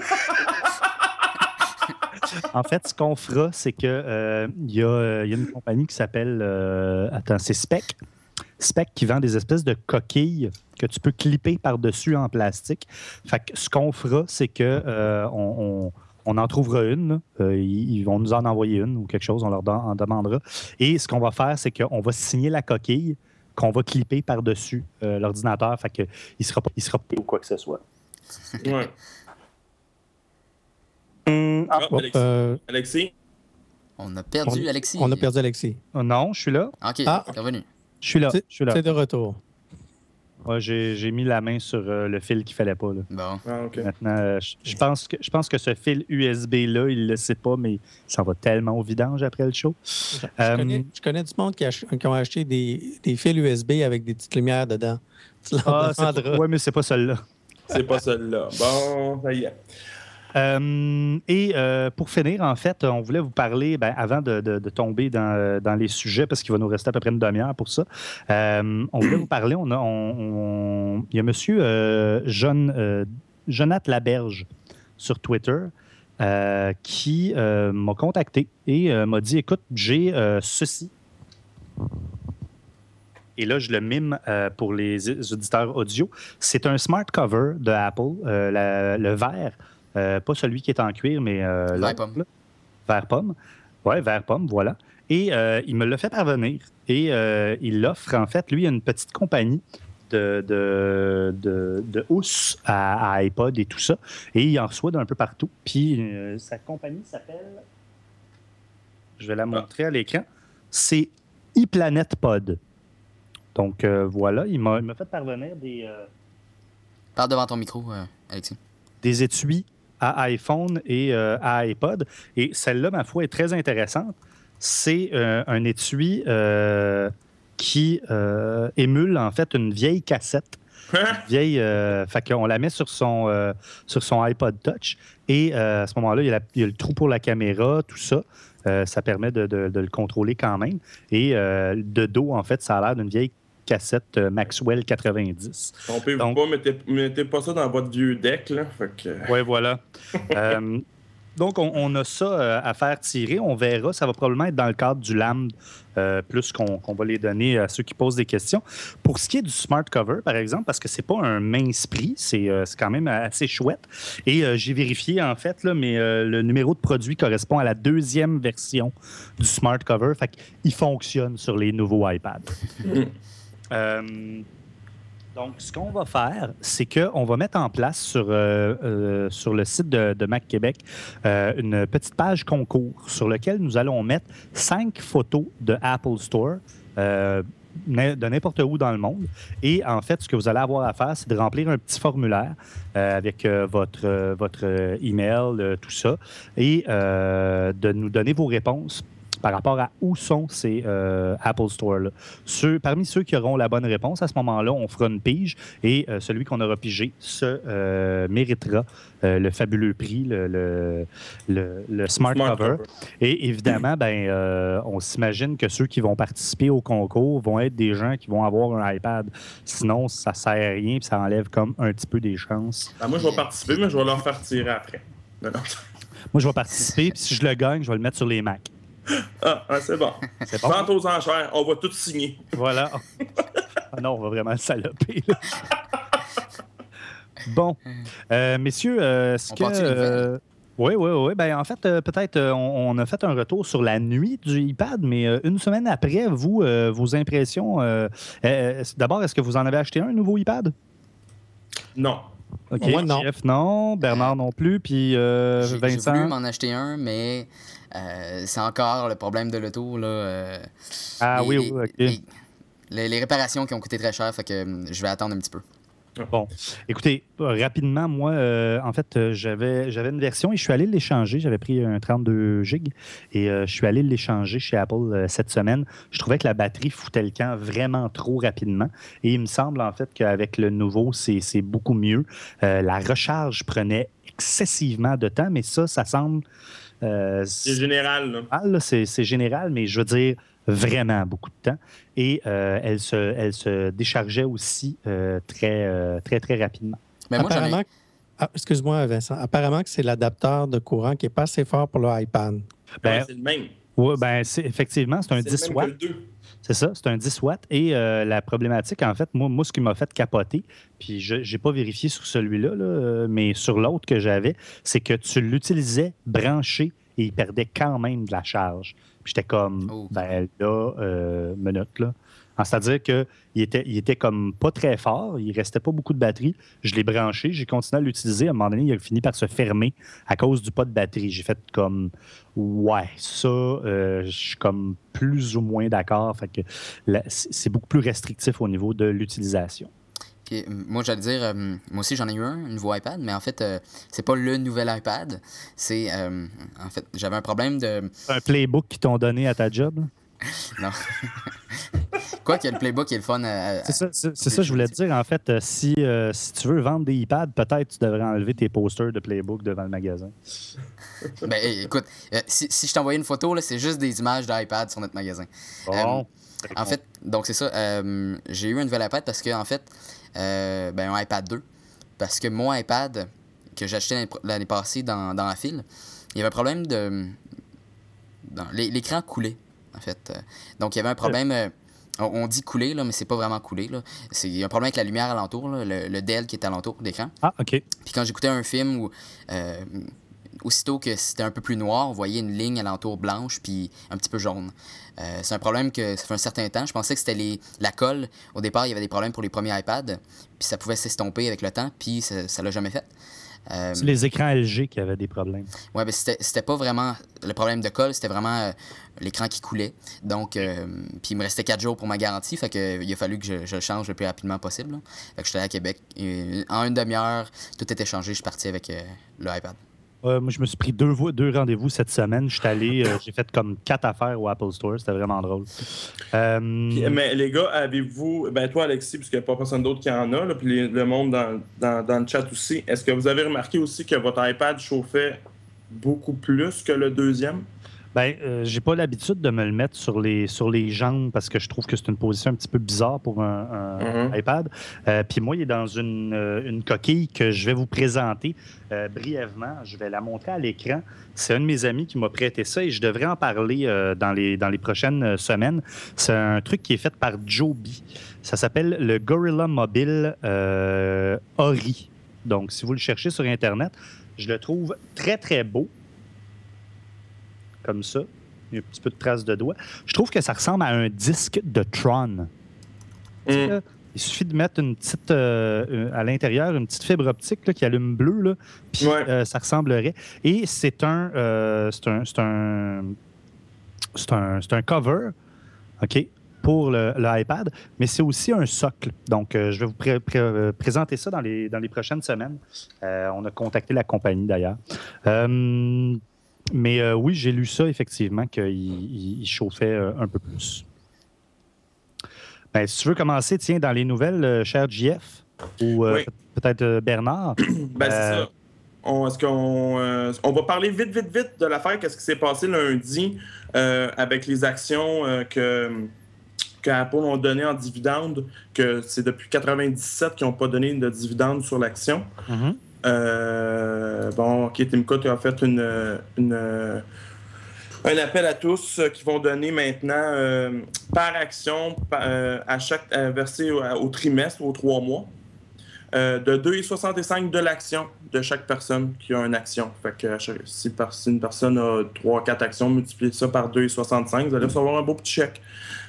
En fait, ce qu'on fera, c'est que euh, il y, a, il y a une compagnie qui s'appelle euh, attends, c'est Spec. Spec qui vend des espèces de coquilles que tu peux clipper par-dessus en plastique. Fait que ce qu'on fera, c'est que euh, on, on, on en trouvera une. là. Euh, ils, ils vont nous en envoyer une ou quelque chose, on leur de- en demandera. Et ce qu'on va faire, c'est qu'on va signer la coquille qu'on va clipper par-dessus euh, l'ordinateur. Fait que il sera pas, il sera pas ou quoi que ce soit. Ouais. Hum, Ah, Bon, Alexis. euh, Alexis? On a perdu on, Alexis. on a perdu Alexis. oh non, je suis là. OK, Ah. t'es revenu. Je suis là. C'est Je suis là. c'est de retour. Ouais, j'ai, j'ai mis la main sur euh, le fil qu'il fallait pas. Là. Bon. Ah, OK. Maintenant, euh, je, je pense que, je pense que ce fil U S B-là, il le sait pas, mais il s'en va tellement au vidange après le show. Je, Euh, connais, je connais du monde qui, ach- qui ont acheté des, des fils U S B avec des petites lumières dedans. Tu leur Ah, c'est demanderas. pas, ouais, mais c'est pas celle-là. C'est pas celle-là. Bon, ça y est. Euh, et euh, pour finir, en fait, on voulait vous parler, ben, avant de, de- de tomber dans, dans les sujets, parce qu'il va nous rester à peu près une demi-heure pour ça, euh, on voulait vous parler, on a, on- on- il y a monsieur euh, John, euh, Jonathan Laberge sur Twitter euh, qui euh, m'a contacté et euh, m'a dit, écoute, j'ai euh, ceci. Et là, je le mime euh, pour les auditeurs audio. C'est un smart cover de Apple, euh, la- le vert. Euh, pas celui qui est en cuir, mais euh, Vert l'autre, pomme. là. Vert pomme. Oui, vert pomme, voilà. Et euh, il me l'a fait parvenir. Et euh, il l'offre, en fait, lui, à une petite compagnie de, de, de, de housses à, à iPod et tout ça. Et il en reçoit d'un peu partout. Puis euh, sa compagnie s'appelle... Je vais la montrer à l'écran. C'est ePlanet Pod. Donc euh, voilà, il m'a, il m'a fait parvenir des... euh, Parle devant ton micro, euh, Alexis. des étuis à iPhone et euh, à iPod. Et celle-là, ma foi, est très intéressante. C'est euh, un étui euh, qui euh, émule, en fait, une vieille cassette. Une vieille, euh, fait qu'on la met sur son, euh, sur son iPod Touch. Et euh, à ce moment-là, il y, a la- il y a le trou pour la caméra, tout ça. Euh, ça permet de, de- de le contrôler quand même. Et euh, de dos, en fait, ça a l'air d'une vieille cassette euh, Maxwell quatre-vingt-dix. Trompez-vous Donc- pas, mettez, mettez pas ça dans votre vieux deck, là. Fait que... Oui, voilà. Euh, donc, on, on a ça euh, à faire tirer. On verra. Ça va probablement être dans le cadre du Lambda, euh, plus qu'on qu'on va les donner à ceux qui posent des questions. Pour ce qui est du smart cover, par exemple, parce que c'est pas un mince prix, c'est euh, c'est quand même assez chouette. Et euh, j'ai vérifié, en fait, là, mais euh, le numéro de produit correspond à la deuxième version du smart cover. Fait qu'il fonctionne sur les nouveaux iPads. Euh, donc, ce qu'on va faire, c'est qu'on va mettre en place sur, euh, euh, sur le site de, de Mac Québec euh, une petite page concours sur laquelle nous allons mettre cinq photos de Apple Store euh, n- de n'importe où dans le monde. Et en fait, ce que vous allez avoir à faire, c'est de remplir un petit formulaire euh, avec euh, votre, euh, votre euh, email, euh, tout ça, et euh, de nous donner vos réponses par rapport à où sont ces euh, Apple Store-là. Ceux, parmi ceux qui auront la bonne réponse, à ce moment-là, on fera une pige et euh, celui qu'on aura pigé se euh, méritera euh, le fabuleux prix, le, le, le- le Smart, Smart Cover. cover. Et évidemment, ben, euh, on s'imagine que ceux qui vont participer au concours vont être des gens qui vont avoir un iPad. Sinon, ça ne sert à rien et ça enlève comme un petit peu des chances. Ah, moi, je vais participer, mais je vais leur faire tirer après. Non, non. Moi, je vais participer puis si je le gagne, je vais le mettre sur les Macs. Ah, ah, c'est bon. C'est bon? Vente aux enchères, on va tout signer. Voilà. Ah non, on va vraiment le saloper. là. Bon. Euh, messieurs, euh, est-ce On que... part-tu les nouvelles? euh, oui, oui, oui. Ben, en fait, euh, peut-être euh, on, on a fait un retour sur la nuit du iPad, mais euh, une semaine après, vous, euh, vos impressions... euh, euh, d'abord, est-ce que vous en avez acheté un, un nouveau iPad? Non. OK. Moi, non. Jeff, non. Bernard non plus. Puis euh, J'ai j'ai Vincent... voulu m'en acheter un, mais euh, c'est encore le problème de l'auto. Là, euh, Ah les- oui, les- oui, OK. les, les- les réparations qui ont coûté très cher, fait que euh, je vais attendre un petit peu. Bon, écoutez, rapidement, moi, euh, en fait, euh, j'avais, j'avais une version et je suis allé l'échanger. J'avais pris un trente-deux gigs et euh, je suis allé l'échanger chez Apple euh, cette semaine. Je trouvais que la batterie foutait le camp vraiment trop rapidement et il me semble, en fait, qu'avec le nouveau, c'est, c'est beaucoup mieux. Euh, la recharge prenait excessivement de temps, mais ça, ça semble... Euh, c'est général, là. Ah, là, c'est, c'est général, mais je veux dire vraiment beaucoup de temps. Et euh, elle, se, elle se déchargeait aussi euh, très, euh, très, très rapidement. Mais moi, j'en ai... Apparemment, ah, excuse-moi, Vincent. Apparemment que c'est l'adapteur de courant qui n'est pas assez fort pour le iPad. Ben, Ouais, c'est le même. Ouais, ben, c'est, effectivement, c'est un C'est dix le même watts. que le deux. C'est ça, c'est un dix watts. Et euh, la problématique, en fait, moi, moi, ce qui m'a fait capoter, puis je n'ai pas vérifié sur celui-là, là, mais sur l'autre que j'avais, c'est que tu l'utilisais branché et il perdait quand même de la charge. Puis j'étais comme, Oh. ben là, euh, minute, là. Alors, c'est-à-dire qu'il était, il était comme pas très fort, il restait pas beaucoup de batterie. Je l'ai branché, j'ai continué à l'utiliser. À un moment donné, il a fini par se fermer à cause du pas de batterie. J'ai fait comme, ouais, ça, euh, je suis comme plus ou moins d'accord. Fait que la- c'est c'est beaucoup plus restrictif au niveau de l'utilisation. Puis, euh, moi, j'allais dire, euh, moi aussi, j'en ai eu un, un nouveau iPad, mais en fait, euh, c'est pas le nouvel iPad. C'est, euh, en fait, j'avais un problème de... C'est un playbook qu'ils t'ont donné à ta job, là? Non. Quoi qu'il y a le Playbook qui est le fun à... à- C'est ça, c'est, c'est ça, je voulais te dire. En fait, euh, si, euh, si tu veux vendre des iPads, peut-être tu devrais enlever tes posters de Playbook devant le magasin. Ben, hey, écoute, euh, si, si je t'envoyais une photo, là, c'est juste des images d'iPad sur notre magasin. Bon. Euh, en fait, donc c'est ça. euh, j'ai eu un nouvel iPad parce que, en fait, euh, ben, un iPad deux. Parce que mon iPad que j'ai acheté l'année, l'année passée dans, dans la file, il y avait un problème de... dans- l'é- l'écran coulait, en fait. Euh, donc, il y avait un problème... euh, on, on dit couler, là, mais c'est pas vraiment couler. Là. C'est, il y a un problème avec la lumière alentour, là, le, le D L qui est alentour de l'écran. Ah, OK. Puis quand j'écoutais un film où, euh, aussitôt que c'était un peu plus noir, on voyait une ligne alentour blanche puis un petit peu jaune. Euh, c'est un problème que ça fait un certain temps. Je pensais que c'était les, la colle. Au départ, il y avait des problèmes pour les premiers iPads, puis ça pouvait s'estomper avec le temps, puis ça, ça l'a jamais fait. Euh, C'est les écrans L G qui avaient des problèmes. ouais, mais c'était, c'était pas vraiment le problème de colle, c'était vraiment euh, l'écran qui coulait. Donc, euh, puis il me restait quatre jours pour ma garantie, fait que, euh, il a fallu que je, je le change le plus rapidement possible. Là. Fait que j'étais allé à Québec. Et, en une demi-heure, tout était changé. Je suis parti avec euh, le iPad. Euh, moi, je me suis pris deux, vo- deux rendez-vous cette semaine. Je suis allé, euh, j'ai fait comme quatre affaires au Apple Store. C'était vraiment drôle. Euh, Puis, mais les gars, avez-vous, ben toi Alexis, puisqu'il n'y a pas personne d'autre qui en a, là, puis les- le monde dans, dans, dans le chat aussi, est-ce que vous avez remarqué aussi que votre iPad chauffait beaucoup plus que le deuxième? Ben, euh, j'ai pas l'habitude de me le mettre sur les, sur les jambes parce que je trouve que c'est une position un petit peu bizarre pour un, un Mhm. iPad. Euh, Puis moi, il est dans une, euh, une coquille que je vais vous présenter euh, brièvement. Je vais la montrer à l'écran. C'est un de mes amis qui m'a prêté ça et je devrais en parler euh, dans, les, dans les prochaines euh, semaines. C'est un truc qui est fait par Joby. Ça s'appelle le Gorilla Mobile euh, Ori. Donc, si vous le cherchez sur Internet, je le trouve très, très beau. Comme ça. Il y a un petit peu de traces de doigts. Je trouve que ça ressemble à un disque de Tron. Tu sais, Mm. là, il suffit de mettre une petite euh, à l'intérieur une petite fibre optique là, qui allume bleu, là, puis Ouais. euh, ça ressemblerait. Et c'est un, euh, c'est un, c'est un, c'est un, c'est un cover, ok, pour le, le iPad, mais c'est aussi un socle. Donc, euh, je vais vous pré- pré- euh, présenter ça dans les, dans les prochaines semaines. Euh, on a contacté la compagnie d'ailleurs. Euh, mais euh, oui, j'ai lu ça effectivement qu'il il, il chauffait euh, un peu plus. Ben, si tu veux commencer, tiens, dans les nouvelles, euh, cher J F, ou euh, Oui. peut- peut-être euh, Bernard. Ben, c'est Euh, ça. On, est-ce qu'on euh, on va parler vite, vite, vite de l'affaire, qu'est-ce qui s'est passé lundi euh, avec les actions euh, que, que Apple ont données en dividendes, que c'est depuis quatre-vingt-dix-sept qu'ils n'ont pas donné de dividendes sur l'action. mhm. Euh, bon, OK, Tim Cook a fait une, une- un appel à tous euh, qui vont donner maintenant euh, par action par- euh, à chaque euh, versé au, au trimestre, aux trois mois, euh, de deux virgule soixante-cinq de l'action de chaque personne qui a une action. Fait que à chaque- si, par- si une personne a trois quatre actions, multipliez ça par deux virgule soixante-cinq, vous allez recevoir un beau petit chèque.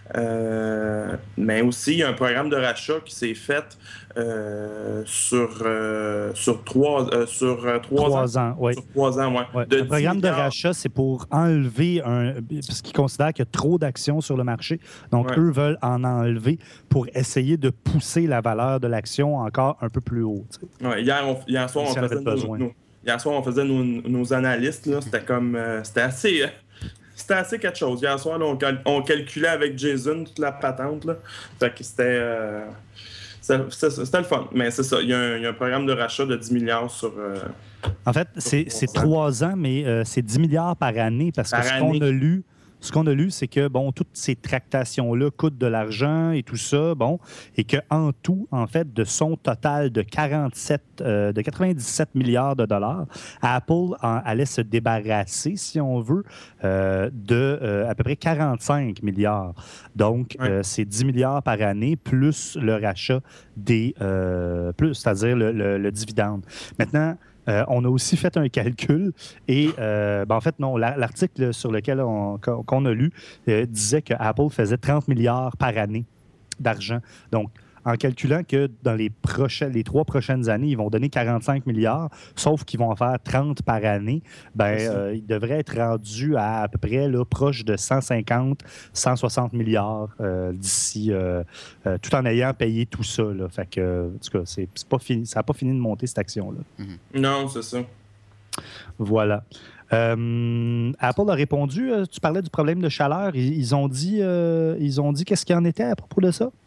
Euh, mais aussi, il y a un programme de rachat qui s'est fait euh, sur, euh, sur trois, euh, sur, euh, trois, trois ans. ans oui. Sur trois ans, oui. Ouais. Le programme milliards. de rachat, c'est pour enlever un. Parce qu'ils considèrent qu'il y a trop d'actions sur le marché. Donc, ouais. eux veulent en enlever pour essayer de pousser la valeur de l'action encore un peu plus haut. Ouais, hier, on, hier soir, on faisait nos, nos, hier soir, on faisait nos, nos analystes. Là, c'était comme. Euh, c'était assez. Euh, C'était assez quelque chose. Hier soir, là, on, cal- on calculait avec Jason toute la patente. Là. Fait que c'était, euh, c'était, c'était, c'était le fun. Mais c'est ça, il y, a un, il y a un programme de rachat de dix milliards sur. Euh, en fait, c'est, c'est trois ans, mais euh, c'est dix milliards par année parce par que ce année. qu'on a lu. Ce qu'on a lu, c'est que, bon, toutes ces tractations-là coûtent de l'argent et tout ça, bon, et qu'en tout, en fait, de son total de quarante-sept, euh, de quatre-vingt-dix-sept milliards de dollars, Apple en, allait se débarrasser, si on veut, euh, de euh, à peu près quarante-cinq milliards. Donc, ouais. euh, c'est dix milliards par année, plus le rachat des... Euh, plus, c'est-à-dire le, le, le dividende. Maintenant... Euh, on a aussi fait un calcul et, euh, ben en fait, non, l'article sur lequel on, qu'on a lu euh, disait que Apple faisait trente milliards par année d'argent. Donc, en calculant que dans les, prochaines, les trois prochaines années, ils vont donner quarante-cinq milliards, sauf qu'ils vont en faire trente par année, ben, euh, ils devraient être rendus à à peu près là, proche de cent cinquante, cent soixante milliards euh, d'ici, euh, euh, tout en ayant payé tout ça. Là. Fait que, en tout cas, c'est, c'est pas fini, ça n'a pas fini de monter cette action-là. Mm-hmm. Non, c'est ça. Voilà. Euh, Apple a répondu, euh, tu parlais du problème de chaleur, ils, ils ont dit, euh, ils ont dit qu'est-ce qu'il en était à propos de ça?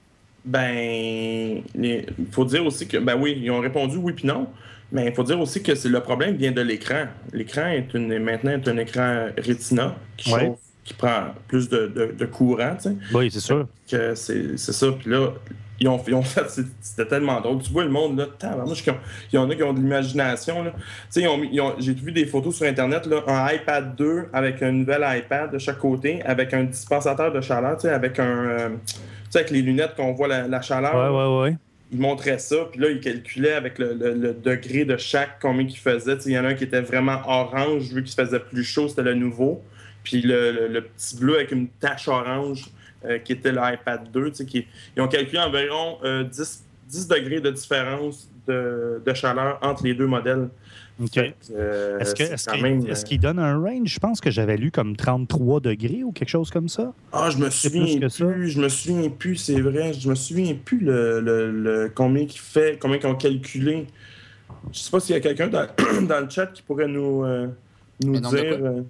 Ben, il faut dire aussi que, ben oui, ils ont répondu oui puis non, mais il faut dire aussi que c'est, le problème vient de l'écran. L'écran est une, maintenant est un écran Retina qui, ouais. chauffe, qui prend plus de, de, de courant, tu sais. Oui, c'est sûr. Que c'est, c'est ça. Puis là, ils ont, ils ont fait, c'était tellement drôle. Tu vois le monde, là, tabarnouche, il y en a qui ont de l'imagination, là. Tu sais, ils ont, ils ont, j'ai vu des photos sur Internet, là, un iPad deux avec un nouvel iPad de chaque côté, avec un dispensateur de chaleur, tu sais, avec un... Euh, tu sais, avec les lunettes qu'on voit la, la chaleur. Ouais, ouais, ouais. Ils montraient ça, puis là, ils calculaient avec le, le, le degré de chaque, combien qu'ils faisaient. Il y en a un qui était vraiment orange, vu qu'il se faisait plus chaud, c'était le nouveau. Puis le, le, le petit bleu avec une tache orange, euh, qui était l'iPad deux. Qui, ils ont calculé environ euh, dix, dix degrés de différence de, de chaleur entre les deux modèles. OK. Fait que, euh, est-ce, que, est-ce, qu'il, même, est-ce qu'il donne un range? Je pense que j'avais lu comme trente-trois degrés ou quelque chose comme ça. Ah, je me souviens plus, ça. Je me souviens plus, c'est vrai. Je me souviens plus le, le, le combien qu'il fait, combien qu'ils ont calculé. Je sais pas s'il y a quelqu'un dans, dans le chat qui pourrait nous, euh, nous dire euh,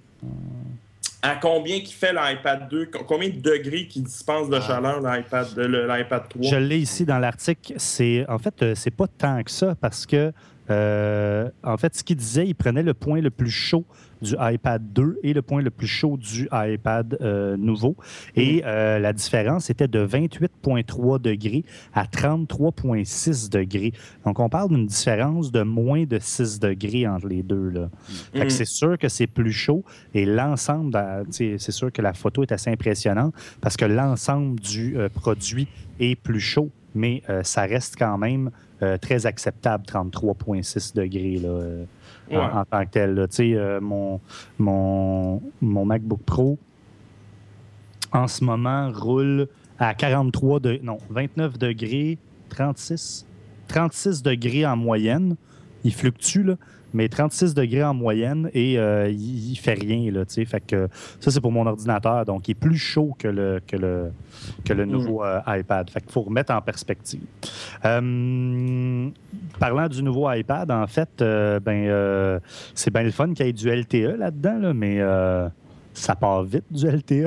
à combien qu'il fait l'iPad deux, combien de degrés qu'il dispense de chaleur l'iPad, le, l'iPad trois. Je l'ai ici dans l'article. C'est, en fait, c'est pas tant que ça parce que Euh, en fait, ce qu'il disait, il prenait le point le plus chaud du iPad deux et le point le plus chaud du iPad euh, nouveau. Et mmh. euh, la différence était de vingt-huit virgule trois degrés à trente-trois virgule six degrés. Donc, on parle d'une différence de moins de six degrés entre les deux. Là. Mmh. Fait que c'est sûr que c'est plus chaud et l'ensemble, c'est sûr que la photo est assez impressionnante parce que l'ensemble du euh, produit est plus chaud, mais euh, ça reste quand même Euh, très acceptable, trente-trois virgule six degrés là, euh, ouais. en, en tant que tel. Là. Euh, mon, mon, mon MacBook Pro, en ce moment, roule à quarante-trois, de, non, vingt-neuf degrés, trente-six, trente-six degrés en moyenne. Il fluctue, là, mais trente-six degrés en moyenne et euh, il, il fait rien. Là, fait que, ça, c'est pour mon ordinateur. Donc, il est plus chaud que le, que le, que le nouveau euh, iPad. Fait qu'il faut remettre en perspective. Euh, parlant du nouveau iPad, en fait, euh, ben, euh, c'est bien le fun qu'il y ait du L T E là-dedans, là, mais euh, ça part vite, du L T E.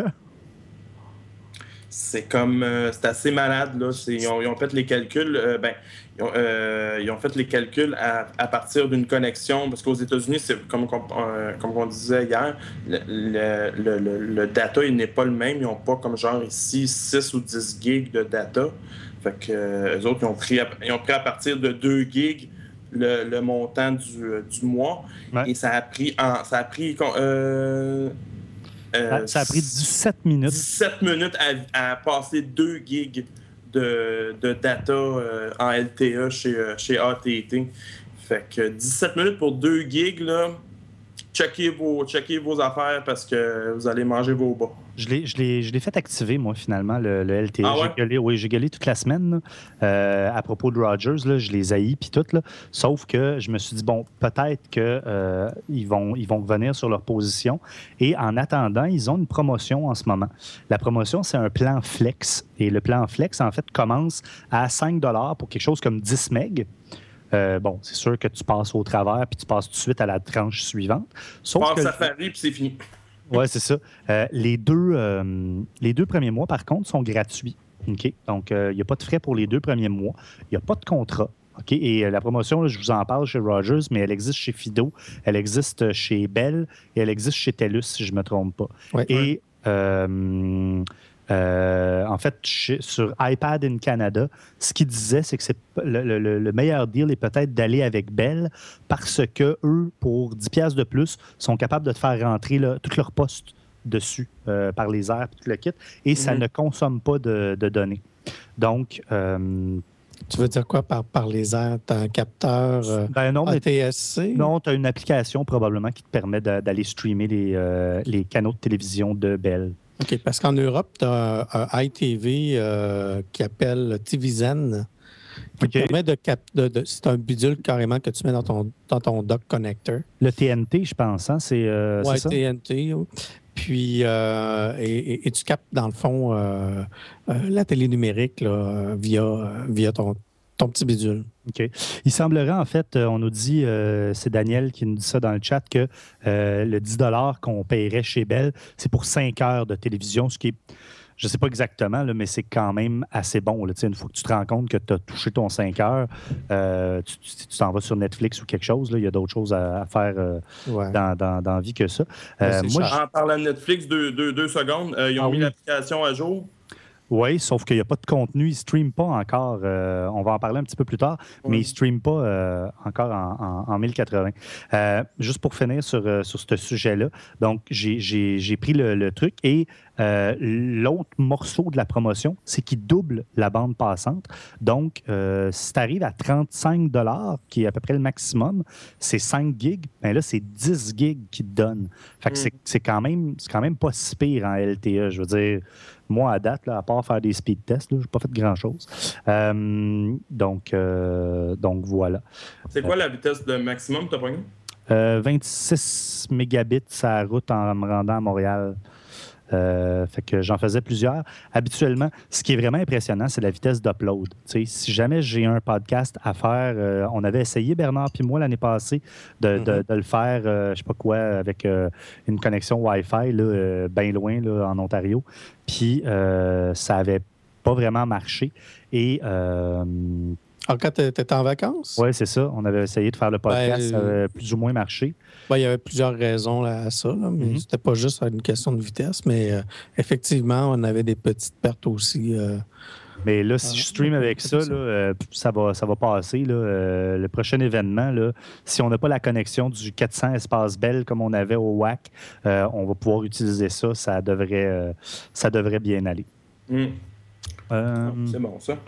C'est comme... Euh, c'est assez malade, là. C'est, ils, ont, ils ont fait les calculs... Euh, ben, ils, ont, euh, ils ont fait les calculs à, à partir d'une connexion, parce qu'aux États-Unis, c'est comme, comme, euh, comme on disait hier, le, le, le, le, le data, il n'est pas le même. Ils n'ont pas comme genre ici six ou dix gigs de data. Fait que euh, eux autres, ils ont, pris à, ils ont pris à partir de deux gigs le, le montant du, du mois. Ouais. Et ça a pris... En, ça a pris euh, Euh, ça a pris dix-sept minutes. dix-sept minutes à, à passer deux gigs de, de data euh, en L T E chez, euh, chez A T et T. Fait que dix-sept minutes pour deux gigs, là, checkez vos, checkez vos affaires parce que vous allez manger vos bas. Je l'ai, je l'ai, je l'ai fait activer, moi, finalement, le, le L T E. Ah ouais? J'ai gueulé, oui, j'ai gueulé toute la semaine là, euh, à propos de Rogers. Là, je les haïs puis tout. Là. Sauf que je me suis dit, bon, peut-être qu'ils euh, vont, ils vont revenir sur leur position. Et en attendant, ils ont une promotion en ce moment. La promotion, c'est un plan Flex. Et le plan Flex, en fait, commence à cinq dollars pour quelque chose comme dix mégas. Euh, bon, c'est sûr que tu passes au travers puis tu passes tout de suite à la tranche suivante. Sauf Passe que Safari puis c'est fini. Oui, c'est ça. Euh, les, deux, euh, les deux premiers mois, par contre, sont gratuits. OK? Donc, il euh, n'y a pas de frais pour les deux premiers mois. Il n'y a pas de contrat. OK? Et euh, la promotion, là, je vous en parle chez Rogers, mais elle existe chez Fido, elle existe chez Bell et elle existe chez TELUS, si je ne me trompe pas. Ouais. Et euh, euh, en fait, chez, sur iPad in Canada, ce qu'ils disaient, c'est que c'est le, le, le meilleur deal est peut-être d'aller avec Bell parce que eux, pour dix dollars de plus, sont capables de te faire rentrer là, tous leurs postes dessus euh, par les airs, tout le kit, et ça Mhm. ne consomme pas de, de données. Donc, euh, Tu veux dire quoi par, par les airs? Tu as un capteur euh, ben non, mais A T S C? non, tu as une application probablement qui te permet de- d'aller streamer les, euh, les canaux de télévision de Bell. OK, parce qu'en Europe, tu as un, un I T V euh, qui appelle T V Zen, qui OK. te permet de, cap- de, de c'est un bidule carrément que tu mets dans ton, dans ton dock connector. Le T N T, je pense, hein, c'est euh, Ouais, c'est ça? T N T. oui. Puis, euh, et, et- et tu captes, dans le fond, euh, euh, la télé numérique là, via, via ton, ton petit bidule. OK. Il semblerait, en fait, euh, on nous dit, euh, c'est Daniel qui nous dit ça dans le chat, que euh, le dix dollars qu'on paierait chez Bell, c'est pour cinq heures de télévision, ce qui est, je ne sais pas exactement, là, mais c'est quand même assez bon. Là. Tu sais, une fois que tu te rends compte que tu as touché ton cinq heures, euh, tu, tu- tu t'en vas sur Netflix ou quelque chose, là, il y a d'autres choses à, à faire euh, Ouais. dans, dans, dans la vie que ça. Mais Euh, c'est moi, cher. je- En parlant de Netflix, deux, deux, deux secondes, euh, ils ont Ah mis oui. l'application à jour. Oui, sauf qu'il n'y a pas de contenu. Ils ne streament pas encore. euh, on va en parler un petit peu plus tard, Ouais. mais ils ne streament pas euh, encore en, en- en mille quatre-vingts. Euh, juste pour finir sur, euh, sur ce sujet-là, donc j'ai, j'ai- j'ai pris le, le truc et euh, l'autre morceau de la promotion, c'est qu'il double la bande passante. Donc, euh, si tu arrives à trente-cinq dollars, qui est à peu près le maximum, c'est cinq gigs. Ben là, c'est dix gigs qu'ils te donnent. Fait que Mm. c'est, c'est quand même, c'est quand même pas si pire en L T E. Je veux dire, moi, à date, là, à part faire des speed tests, je n'ai pas fait grand-chose. Euh, donc, euh, donc, voilà. C'est quoi la vitesse de maximum, t'as pogné? Euh, vingt-six mégabits sa route en me rendant à Montréal. Euh, fait que j'en faisais plusieurs. Habituellement, ce qui est vraiment impressionnant, c'est la vitesse d'upload. Tu sais, si jamais j'ai un podcast à faire, euh, on avait essayé, Bernard puis moi, l'année passée, de, de- Mhm. de le faire, euh, je sais pas quoi, avec euh, une connexion Wi-Fi, là, euh, bien loin, là, en Ontario. Puis, euh, ça avait pas vraiment marché. Et, euh, Alors, quand tu étais en vacances, ouais, c'est ça. On avait essayé de faire le podcast, Ben, ça avait plus ou moins marché. ben, il y avait plusieurs raisons là, à ça, là, mais Mhm. c'était pas juste une question de vitesse, mais euh, effectivement, on avait des petites pertes aussi. euh, Mais là, si Ah, je stream avec ça, c'est ça. là, euh, ça, va, ça va passer. Là, euh, le prochain événement, là, si on n'a pas la connexion du quatre cents espace Bell comme on avait au W A C, euh, on va pouvoir utiliser ça. Ça devrait, euh, ça devrait bien aller. Mm. Euh, C'est bon, ça.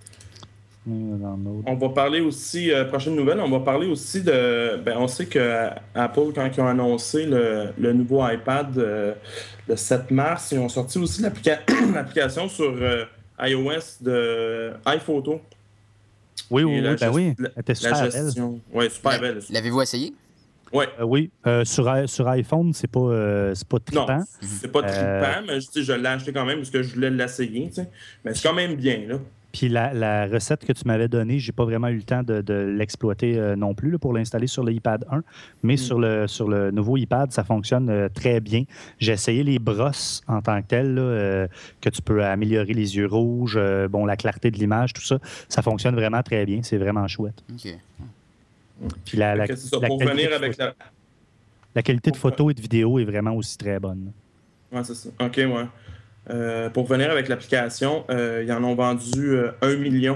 dans l'autre. On va parler aussi, euh, prochaine nouvelle, on va parler aussi de. Ben, on sait que euh, Apple, quand ils ont annoncé le, le nouveau iPad euh, le sept mars, ils ont sorti aussi l'applica- l'application sur euh, iOS de iPhoto. Oui, Et oui, la oui, ben gest- oui. la- Elle était super La belle. gestion. Oui, super belle. L'avez-vous essayé? Ouais. Euh, oui, euh, sur, i- sur iPhone, c'est pas, euh, c'est pas Non, trippant. c'est pas Euh, trippant, mais je, tu sais, je l'ai acheté quand même parce que je voulais l'essayer. tu sais. Mais c'est quand même bien. Là. Puis la, la recette que tu m'avais donnée, j'ai pas vraiment eu le temps de, de l'exploiter euh, non plus là, pour l'installer sur l'iPad un. Mais Mm. sur, le, sur le nouveau iPad, ça fonctionne euh, très bien. J'ai essayé les brosses en tant que telles, là, euh, que tu peux améliorer les yeux rouges, euh, bon, la clarté de l'image, tout ça. Ça fonctionne vraiment très bien. C'est vraiment chouette. OK. Puis la, la, Fait que c'est ça, la pour qualité venir de avec photo- la. la qualité de pour- photo et de vidéo est vraiment aussi très bonne. Ouais, c'est ça. OK, ouais. Euh, pour venir avec l'application, euh, ils en ont vendu euh, un million.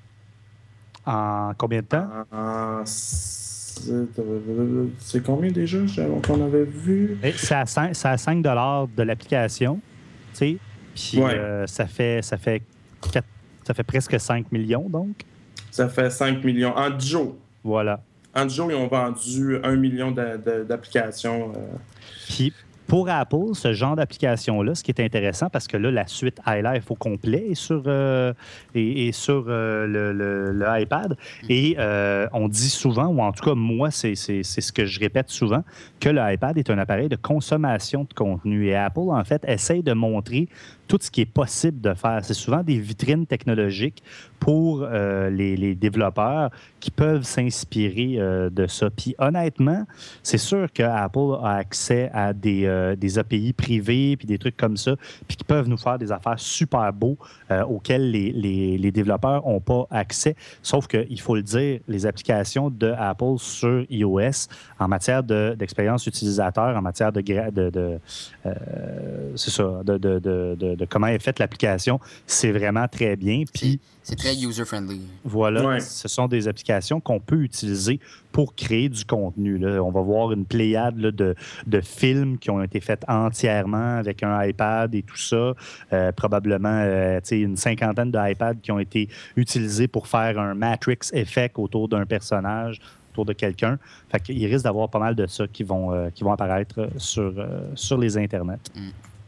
En combien de temps? En- C'est c'est combien déjà j'avais- qu'on avait vu? Eh, C'est à cinq, c'est à cinq dollars de l'application, tu sais. Puis Ouais. euh, ça fait ça fait quatre- ça fait presque cinq millions donc. Ça fait cinq millions. En dix jours. Voilà. en dix jours, ils ont vendu un million de, de, d'applications. Euh. Puis, pour Apple, ce genre d'application-là, ce qui est intéressant, parce que là, la suite iLife au complet est sur, euh, est, est sur euh, le, le, le iPad. Et euh, on dit souvent, ou en tout cas, moi, c'est, c'est, c'est ce que je répète souvent, que le iPad est un appareil de consommation de contenu. Et Apple, en fait, essaye de montrer tout ce qui est possible de faire. C'est souvent des vitrines technologiques pour euh, les, les développeurs qui peuvent s'inspirer euh, de ça. Puis honnêtement, c'est sûr qu'Apple a accès à des, euh, des A P I privés puis des trucs comme ça, puis qui peuvent nous faire des affaires super beaux euh, auxquelles les, les, les développeurs n'ont pas accès. Sauf qu'il faut le dire, les applications de Apple sur iOS en matière de, d'expérience utilisateur, en matière de... de, de euh, c'est ça, de, de, de, de de comment est faite l'application, c'est vraiment très bien. Puis, c'est, c'est très user-friendly. Voilà, ouais. Ce sont des applications qu'on peut utiliser pour créer du contenu. Là. On va voir une pléiade là, de, de films qui ont été faits entièrement avec un iPad et tout ça. Euh, probablement euh, une cinquantaine d'iPads qui ont été utilisés pour faire un Matrix effect autour d'un personnage, autour de quelqu'un. Fait qu'il risque d'avoir pas mal de ça qui vont, euh, qui vont apparaître sur, euh, sur les internets. Mm.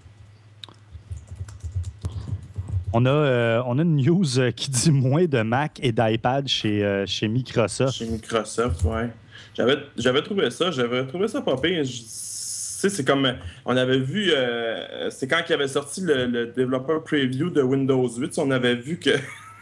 On a, euh, on a une news qui dit moins de Mac et d'iPad chez, euh, chez Microsoft. Chez Microsoft, oui. J'avais, j'avais trouvé ça, j'avais trouvé ça pas pire. Je, sais, c'est comme, on avait vu, euh, c'est quand il avait sorti le, le développeur preview de Windows huit, on avait vu que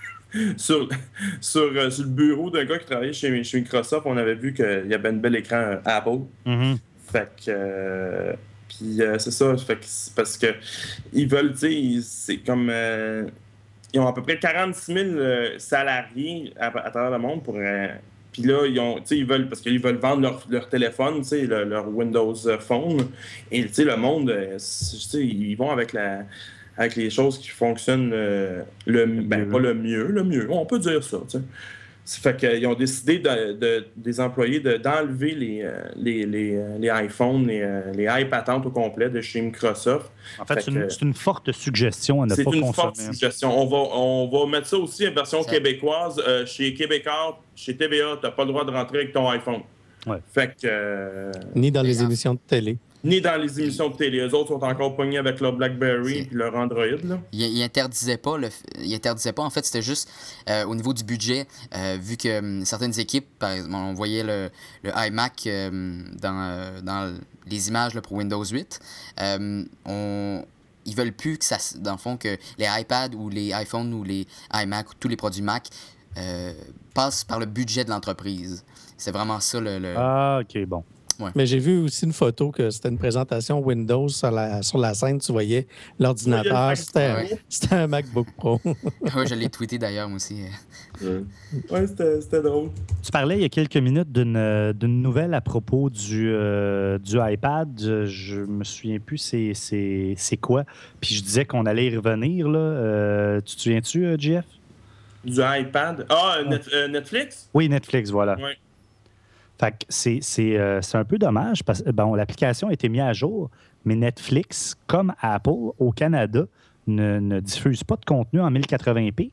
sur, sur, euh, sur le bureau d'un gars qui travaillait chez, chez Microsoft, on avait vu qu'il y avait un bel écran Apple. Mm-hmm. Fait que... Euh, Puis euh, c'est ça, fait que c'est parce que ils veulent, tu sais, c'est comme. Euh, ils ont à peu près quarante-six mille euh, salariés à, à travers le monde pour. Euh, puis là, ils ont, tu sais, ils veulent, parce qu'ils veulent vendre leur, leur téléphone, tu sais, le, leur Windows Phone. Et tu sais, le monde, euh, tu sais, ils vont avec la. Avec les choses qui fonctionnent euh, le, ben, pas le mieux, le mieux, on peut dire ça, tu sais. Ça fait qu'ils ont décidé de, de, des employés de, d'enlever les, les, les, les iPhones, les, les iPads au complet de chez Microsoft. En fait, fait c'est, que, une, c'est une forte suggestion à ne pas consommer. C'est une forte suggestion. On va, on va mettre ça aussi en version ça. québécoise. Euh, chez Québécois, chez T V A, tu n'as pas le droit de rentrer avec ton iPhone. Ouais. Fait que, euh, Ni dans les émissions de télé. Ni dans les émissions de télé. Eux autres sont encore pognés avec leur BlackBerry et leur Android. Là. Ils il interdisaient pas. Le, il interdisait pas. En fait, c'était juste euh, au niveau du budget, euh, vu que um, certaines équipes, par exemple, on voyait le, le iMac euh, dans, euh, dans les images là, pour Windows huit. Euh, on, ils veulent plus que ça, dans le fond, que les iPads ou les iPhones ou les iMac ou tous les produits Mac euh, passent par le budget de l'entreprise. C'est vraiment ça le... le... Ah, OK, bon. Ouais. Mais j'ai vu aussi une photo que c'était une présentation Windows sur la, sur la scène. Tu voyais l'ordinateur. C'était, ouais. c'était un MacBook Pro. Oui, je l'ai tweeté d'ailleurs, moi aussi. Oui, ouais, c'était, c'était drôle. Tu parlais il y a quelques minutes d'une, d'une nouvelle à propos du, euh, du iPad. Je me souviens plus c'est, c'est, c'est quoi. Puis je disais qu'on allait y revenir. Là. Euh, tu te souviens-tu, euh, Jeff? Du iPad? Ah, oh, net, euh, Netflix? Oui, Netflix, voilà. Oui. Fait que c'est, c'est, euh, c'est un peu dommage parce que bon, l'application a été mise à jour, mais Netflix, comme Apple, au Canada, ne, ne diffuse pas de contenu en mille quatre-vingts p.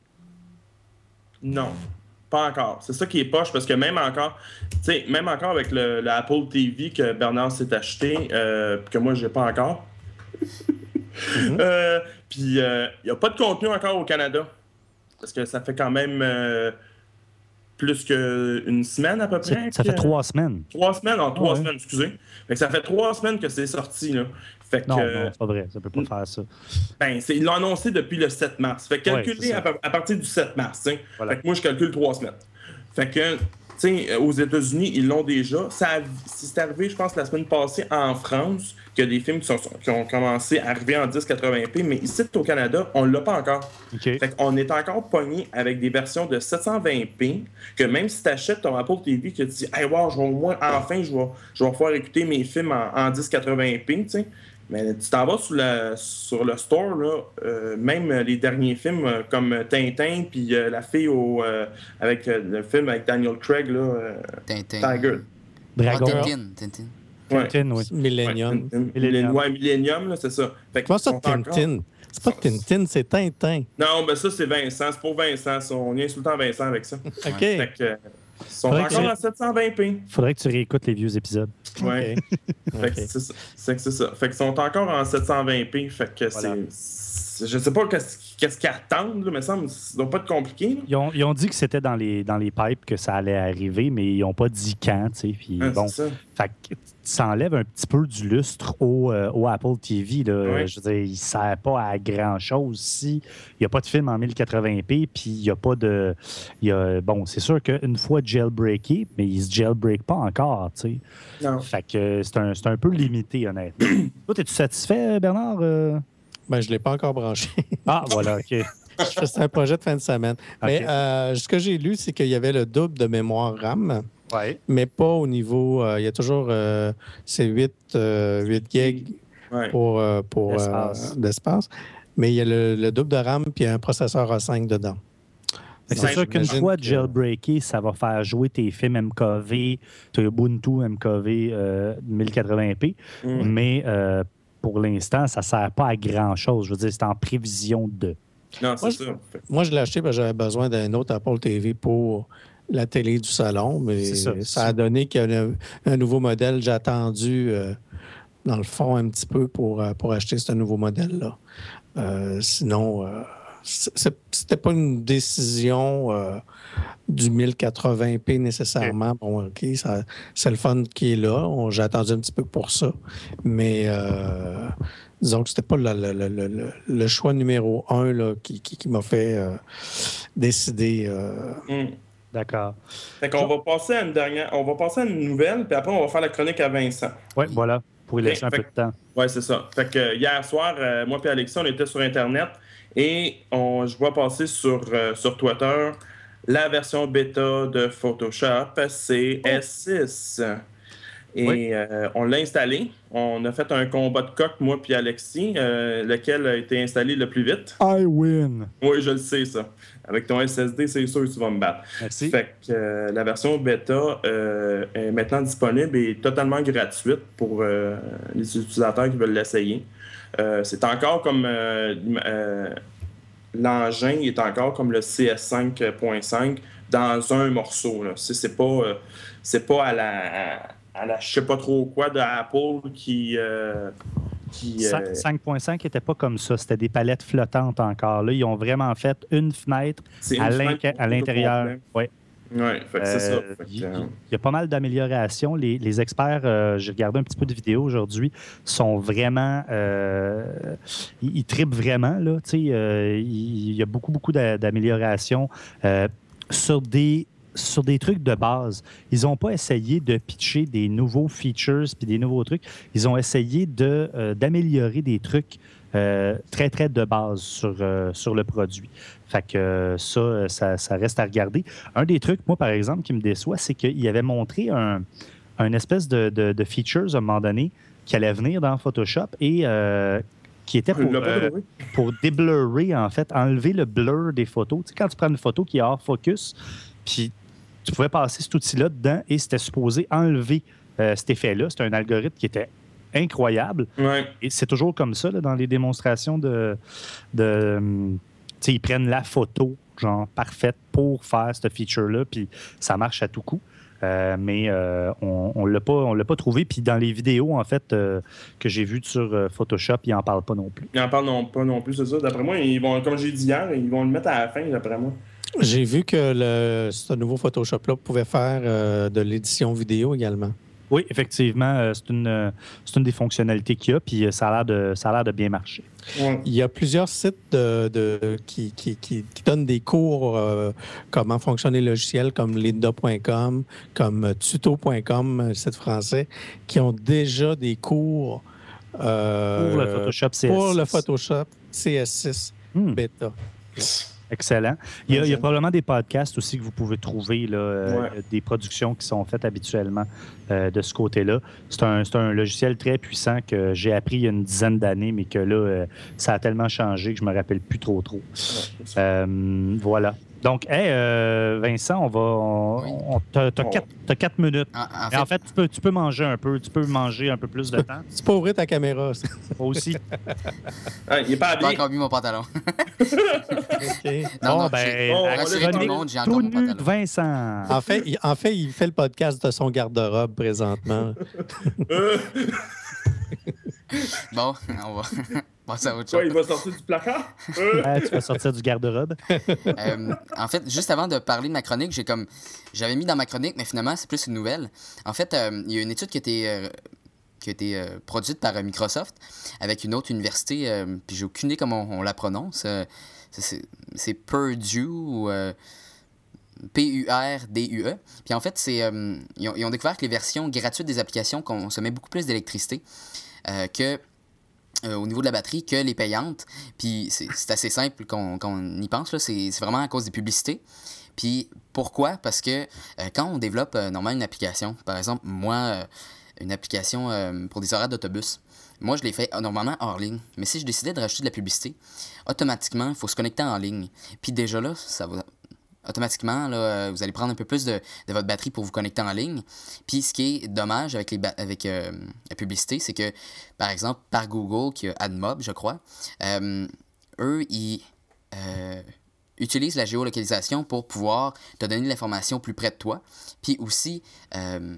Non, pas encore. C'est ça qui est poche parce que même encore, tu sais, même encore avec le, le Apple T V que Bernard s'est acheté, euh, que moi, j'ai pas encore. mm-hmm. euh, Puis, il euh, n'y a pas de contenu encore au Canada. Parce que ça fait quand même... Euh, plus qu'une semaine à peu près. C'est, ça fait trois semaines. Trois semaines, en trois oh, ouais. semaines, excusez. Fait que ça fait trois semaines que c'est sorti, là. Fait que, non, euh, non, c'est pas vrai. Ça peut pas faire ça. Ben, c'est, ils l'ont annoncé depuis le sept mars. Fait que calculer ouais, à, à partir du sept mars, t'sais. Voilà. Fait que moi, je calcule trois semaines. Fait que, tu sais, aux États-Unis, ils l'ont déjà. Ça a, c'est arrivé, je pense, la semaine passée en France, qu'il y a des films qui, sont, qui ont commencé à arriver en dix quatre-vingts p, mais ici, au Canada, on ne l'a pas encore. Okay. Fait qu'on est encore pogné avec des versions de sept cent vingt p, que même si tu achètes ton Apple T V, que tu dis, hey, wow, je vais au moins, enfin, je vais, je vais pouvoir écouter mes films en, en dix quatre-vingts p, tu sais. Mais tu t'en vas sur, la, sur le store, là, euh, même les derniers films euh, comme Tintin, puis euh, la fille au, euh, avec euh, le film avec Daniel Craig, là, euh, Tintin. Tiger. Dragon. Oh, Tintin, Tintin. Ouais. Tintin, oui. Millennium. Ouais, Millennium, ouais, Millennium, là, c'est ça. Fait Comment ça, Tintin? Encore... C'est pas Tintin, c'est Tintin. Non, ben ça, c'est Vincent. C'est pour Vincent. Ça. On vient tout le temps Vincent avec ça. OK. Fait que, Ils sont Faudrait encore que- en sept cent vingt p. Faudrait que tu réécoutes les vieux épisodes. Ouais. OK. Fait que c'est ça. C'est que c'est ça. Fait qu'ils sont encore en sept cent vingt p. Fait que Voilà. c'est, c'est. Je sais pas qu'est-ce, qu'est-ce qu'ils attendent, là, mais ça me ça doit pas être compliqué. Là. Ils ont, ils ont dit que c'était dans les, dans les pipes que ça allait arriver, mais ils n'ont pas dit quand, tu sais. Puis Hein, bon, c'est ça. fait que ça enlève un petit peu du lustre au, euh, au Apple T V. Là. Ouais. Je veux dire, il ne sert pas à grand-chose si il n'y a pas de film en mille quatre-vingts p, puis il n'y a pas de... il Y a, bon, c'est sûr qu'une fois jailbreaké, mais il ne se jailbreak pas encore, tu sais. Non. Fait que c'est un, c'est un peu limité, honnêtement. Toi, es-tu satisfait, Bernard? Euh? Ben, je ne l'ai pas encore branché. Ah, voilà, OK. C'est un projet de fin de semaine. Mais OK. euh, ce que j'ai lu, c'est qu'il y avait le double de mémoire RAM, Ouais. mais pas au niveau. euh, il y a toujours. Euh, c'est huit, euh, huit gigs Ouais. pour, euh, pour, euh, D'espace. d'espace. Mais il y a le, le double de RAM puis un processeur A cinq dedans. Fait que Donc, C'est sûr qu'une j'imagine fois que- jailbreaké, ça va faire jouer tes films M K V, tes Ubuntu M K V euh, mille quatre-vingts p, Mm. mais euh, pour l'instant, ça ne sert pas à grand-chose. Je veux dire, c'est en prévision de. Non, c'est Moi, ça. Fait- Moi, je l'ai acheté parce que j'avais besoin d'un autre Apple T V pour la télé du salon, mais C'est ça. ça. a donné qu'il y a un, un nouveau modèle. J'ai attendu, euh, dans le fond, un petit peu pour, euh, pour acheter ce nouveau modèle-là. Euh, sinon, euh, c'est- c'était pas une décision euh, du mille quatre-vingts p nécessairement. Bon, OK, ça- c'est le fun qui est là. On- J'ai attendu un petit peu pour ça. Mais euh, disons que c'était pas le, le- le- le- le choix numéro un là, qui, qui- qui m'a fait euh, décider. euh, Mm. D'accord. Fait qu'on va passer à une dernière. On va passer à une nouvelle, puis après, on va faire la chronique à Vincent. Oui, voilà, pour y laisser un Fait- peu de temps. Ouais, c'est ça. Fait que euh, hier soir, euh, moi et Alexis, on était sur Internet et on, je vois passer sur, euh, sur Twitter la version bêta de Photoshop C S six. Et Oui. euh, on l'a installé. On a fait un combat de coq, moi puis Alexis, euh, lequel a été installé le plus vite. I win. Oui, je le sais, ça. Avec ton S S D, c'est sûr que tu vas me battre. Merci. Fait que euh, la version bêta euh, est maintenant disponible et totalement gratuite pour euh, les utilisateurs qui veulent l'essayer. Euh, c'est encore comme euh, euh, l'engin est encore comme le C S cinq point cinq dans un morceau. Là. C'est, c'est pas euh, c'est pas à la à la je sais pas trop quoi de Apple qui euh, qui euh, cinq point cinq n'était pas comme ça. C'était des palettes flottantes encore. Là, ils ont vraiment fait une fenêtre c'est à, une l'in- fenêtre à l'intérieur. Ouais. Ouais, fait que c'est ça. Euh, Fait que, Il euh, il y a pas mal d'améliorations. Les, les experts, euh, j'ai regardé un petit peu de vidéos aujourd'hui, sont vraiment. Euh, ils, ils trippent vraiment. Là, tu sais, euh, il, il y a beaucoup, beaucoup d'a- d'améliorations euh, sur des. Sur des trucs de base. Ils n'ont pas essayé de pitcher des nouveaux features puis des nouveaux trucs. Ils ont essayé de, euh, d'améliorer des trucs euh, très, très de base sur, euh, sur le produit. Fait que euh, ça, ça, ça reste à regarder. Un des trucs, moi, par exemple, qui me déçoit, c'est qu'il avait montré un, un espèce de, de, de features à un moment donné qui allait venir dans Photoshop et euh, qui était il pour, l'a pas euh, trouvé. pour déblurrer, en fait, enlever le blur des photos. Tu sais, quand tu prends une photo qui est hors focus, puis tu pouvais passer cet outil-là dedans et c'était supposé enlever euh, cet effet-là. C'était un algorithme qui était incroyable. Ouais. Et c'est toujours comme ça là, dans les démonstrations de. de hum, tu sais, ils prennent la photo, genre, parfaite pour faire ce feature-là, puis ça marche à tout coup. Euh, mais euh, on ne l'a pas, on l'a pas trouvé. Puis dans les vidéos, en fait, euh, que j'ai vues sur euh, Photoshop, ils n'en parlent pas non plus. Ils n'en parlent non, pas non plus, c'est ça. D'après moi, ils vont, comme j'ai dit hier, ils vont le mettre à la fin, d'après moi. J'ai vu que le, ce nouveau Photoshop-là pouvait faire euh, de l'édition vidéo également. Oui, effectivement, euh, c'est une, euh, c'est une des fonctionnalités qu'il y a, puis euh, ça a l'air de, ça a l'air de bien marcher. Ouais. Il y a plusieurs sites de, de- qui, qui, qui- qui donnent des cours euh, comment fonctionner le logiciel, comme lynda point com, comme tuto point com, un site français, qui ont déjà des cours euh, Pour le Photoshop C S six. pour le Photoshop C S six Hmm. bêta. Excellent. Il y, a, il y a Ok. probablement des podcasts aussi que vous pouvez trouver, là, euh, Ouais. des productions qui sont faites habituellement euh, de ce côté-là. C'est un, c'est un logiciel très puissant que j'ai appris il y a une dizaine d'années, mais que là, euh, ça a tellement changé que je me rappelle plus trop trop. Ouais, c'est ça. Euh, voilà. Donc, hey, euh, Vincent, on va. On, Oui. on, t'as, t'as, Oh. quatre, t'as quatre minutes. En, en En fait, fait, en fait tu, peux, tu peux manger un peu. Tu peux manger un peu plus de temps. C'est pas ouvrir ta caméra, ça. Moi aussi. Ah, il est pas j'ai pas habillé. encore mis mon pantalon. OK. Non, bon, non, ben, j'ai- bon, la rassurez tout le chronique monde, j'ai encore tout mon nu de pantalon. Vincent. En fait, il, en fait, il fait le podcast de son garde-robe présentement. Euh, Bon, on va passer à autre quoi, chose. il va sortir du placard? Euh, Ouais, tu vas sortir du garde-robe. Euh, en fait, juste avant de parler de ma chronique, j'ai comme j'avais mis dans ma chronique, mais finalement, c'est plus une nouvelle. En fait, euh, il y a une étude qui a été, euh, qui a été euh, produite par euh, Microsoft avec une autre université, euh, puis j'ai aucune idée comment on, on la prononce. Euh, c'est- c'est, c'est Purdue ou euh, P U R D U E. Puis en fait, c'est, euh, ils, ont, ils ont découvert que les versions gratuites des applications consommaient beaucoup plus d'électricité euh, que euh, au niveau de la batterie que les payantes. Puis c'est, c'est assez simple qu'on, qu'on y pense, là. C'est, c'est vraiment à cause des publicités. Puis pourquoi? Parce que euh, quand on développe euh, normalement une application, par exemple, moi, euh, une application euh, pour des horaires d'autobus, moi, je l'ai fait euh, normalement hors ligne. Mais si je décidais de rajouter de la publicité, automatiquement, il faut se connecter en ligne. Puis déjà là, ça va... Automatiquement, là, euh, vous allez prendre un peu plus de, de votre batterie pour vous connecter en ligne. Puis ce qui est dommage avec, les ba- avec euh, la publicité, c'est que, par exemple, par Google, qui a AdMob, je crois, euh, eux, ils euh, utilisent la géolocalisation pour pouvoir te donner de l'information plus près de toi. Puis aussi, euh,